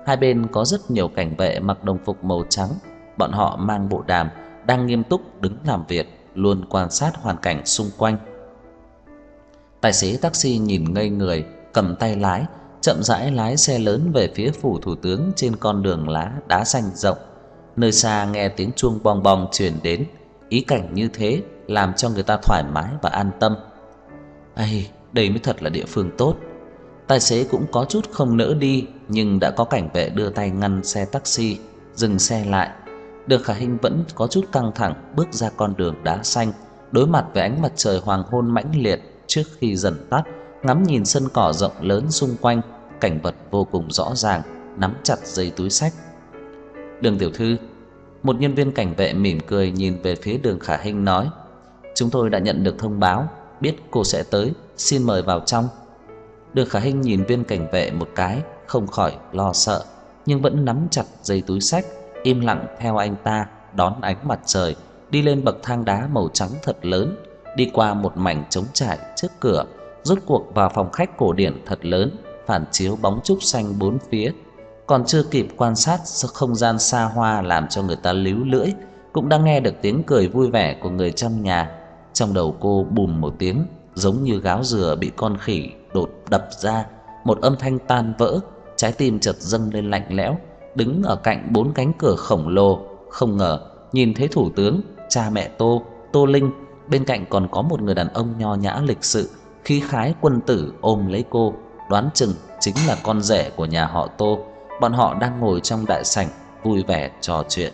hai bên có rất nhiều cảnh vệ mặc đồng phục màu trắng, bọn họ mang bộ đàm, đang nghiêm túc đứng làm việc, luôn quan sát hoàn cảnh xung quanh. Tài xế taxi nhìn ngây người, cầm tay lái, chậm rãi lái xe lớn về phía phủ thủ tướng trên con đường lá đá xanh rộng. Nơi xa nghe tiếng chuông bong bong truyền đến, ý cảnh như thế làm cho người ta thoải mái và an tâm. Ây, đây mới thật là địa phương tốt. Tài xế cũng có chút không nỡ đi, nhưng đã có cảnh vệ đưa tay ngăn xe taxi, dừng xe lại. Đường Khả Hinh vẫn có chút căng thẳng bước ra con đường đá xanh, đối mặt với ánh mặt trời hoàng hôn mãnh liệt trước khi dần tắt, ngắm nhìn sân cỏ rộng lớn xung quanh, cảnh vật vô cùng rõ ràng, nắm chặt dây túi xách. "Đường tiểu thư." Một nhân viên cảnh vệ mỉm cười nhìn về phía Đường Khả Hinh nói: "Chúng tôi đã nhận được thông báo, biết cô sẽ tới, xin mời vào trong." Đường Khả Hinh nhìn viên cảnh vệ một cái, không khỏi lo sợ, nhưng vẫn nắm chặt dây túi xách, im lặng theo anh ta đón ánh mặt trời, đi lên bậc thang đá màu trắng thật lớn, đi qua một mảnh trống trải trước cửa, rốt cuộc vào phòng khách cổ điển thật lớn, phản chiếu bóng trúc xanh bốn phía. Còn chưa kịp quan sát không gian xa hoa làm cho người ta líu lưỡi, cũng đã nghe được tiếng cười vui vẻ của người trong nhà. Trong đầu cô bùm một tiếng, giống như gáo dừa bị con khỉ đột đập ra, một âm thanh tan vỡ, trái tim chợt dâng lên lạnh lẽo. Đứng ở cạnh bốn cánh cửa khổng lồ, không ngờ nhìn thấy thủ tướng, cha mẹ Tô, Tô Linh, bên cạnh còn có một người đàn ông nho nhã lịch sự, khí khái quân tử ôm lấy cô, đoán chừng chính là con rể của nhà họ Tô. Bọn họ đang ngồi trong đại sảnh vui vẻ trò chuyện.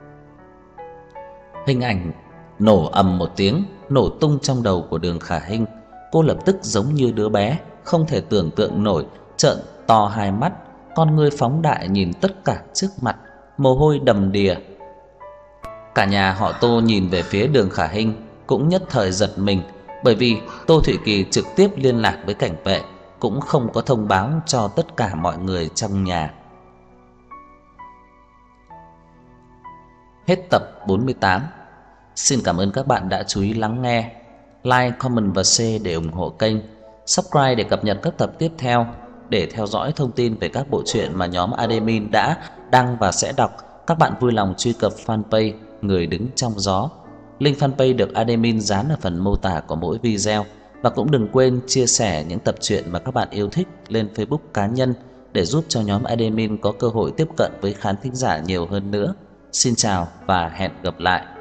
Hình ảnh nổ ầm một tiếng, nổ tung trong đầu của Đường Khả Hinh. Cô lập tức giống như đứa bé, không thể tưởng tượng nổi, trợn to hai mắt, con ngươi phóng đại nhìn tất cả trước mặt, mồ hôi đầm đìa. Cả nhà họ Tô nhìn về phía Đường Khả Hinh cũng nhất thời giật mình, bởi vì Tô Thụy Kỳ trực tiếp liên lạc với cảnh vệ, cũng không có thông báo cho tất cả mọi người trong nhà. Hết tập bốn mươi tám. Xin cảm ơn các bạn đã chú ý lắng nghe. Like, comment và share để ủng hộ kênh. Subscribe để cập nhật các tập tiếp theo. Để theo dõi thông tin về các bộ truyện mà nhóm admin đã, đăng và sẽ đọc, các bạn vui lòng truy cập fanpage Người Đứng Trong Gió. Link fanpage được admin dán ở phần mô tả của mỗi video. Và cũng đừng quên chia sẻ những tập truyện mà các bạn yêu thích lên Facebook cá nhân để giúp cho nhóm admin có cơ hội tiếp cận với khán thính giả nhiều hơn nữa. Xin chào và hẹn gặp lại.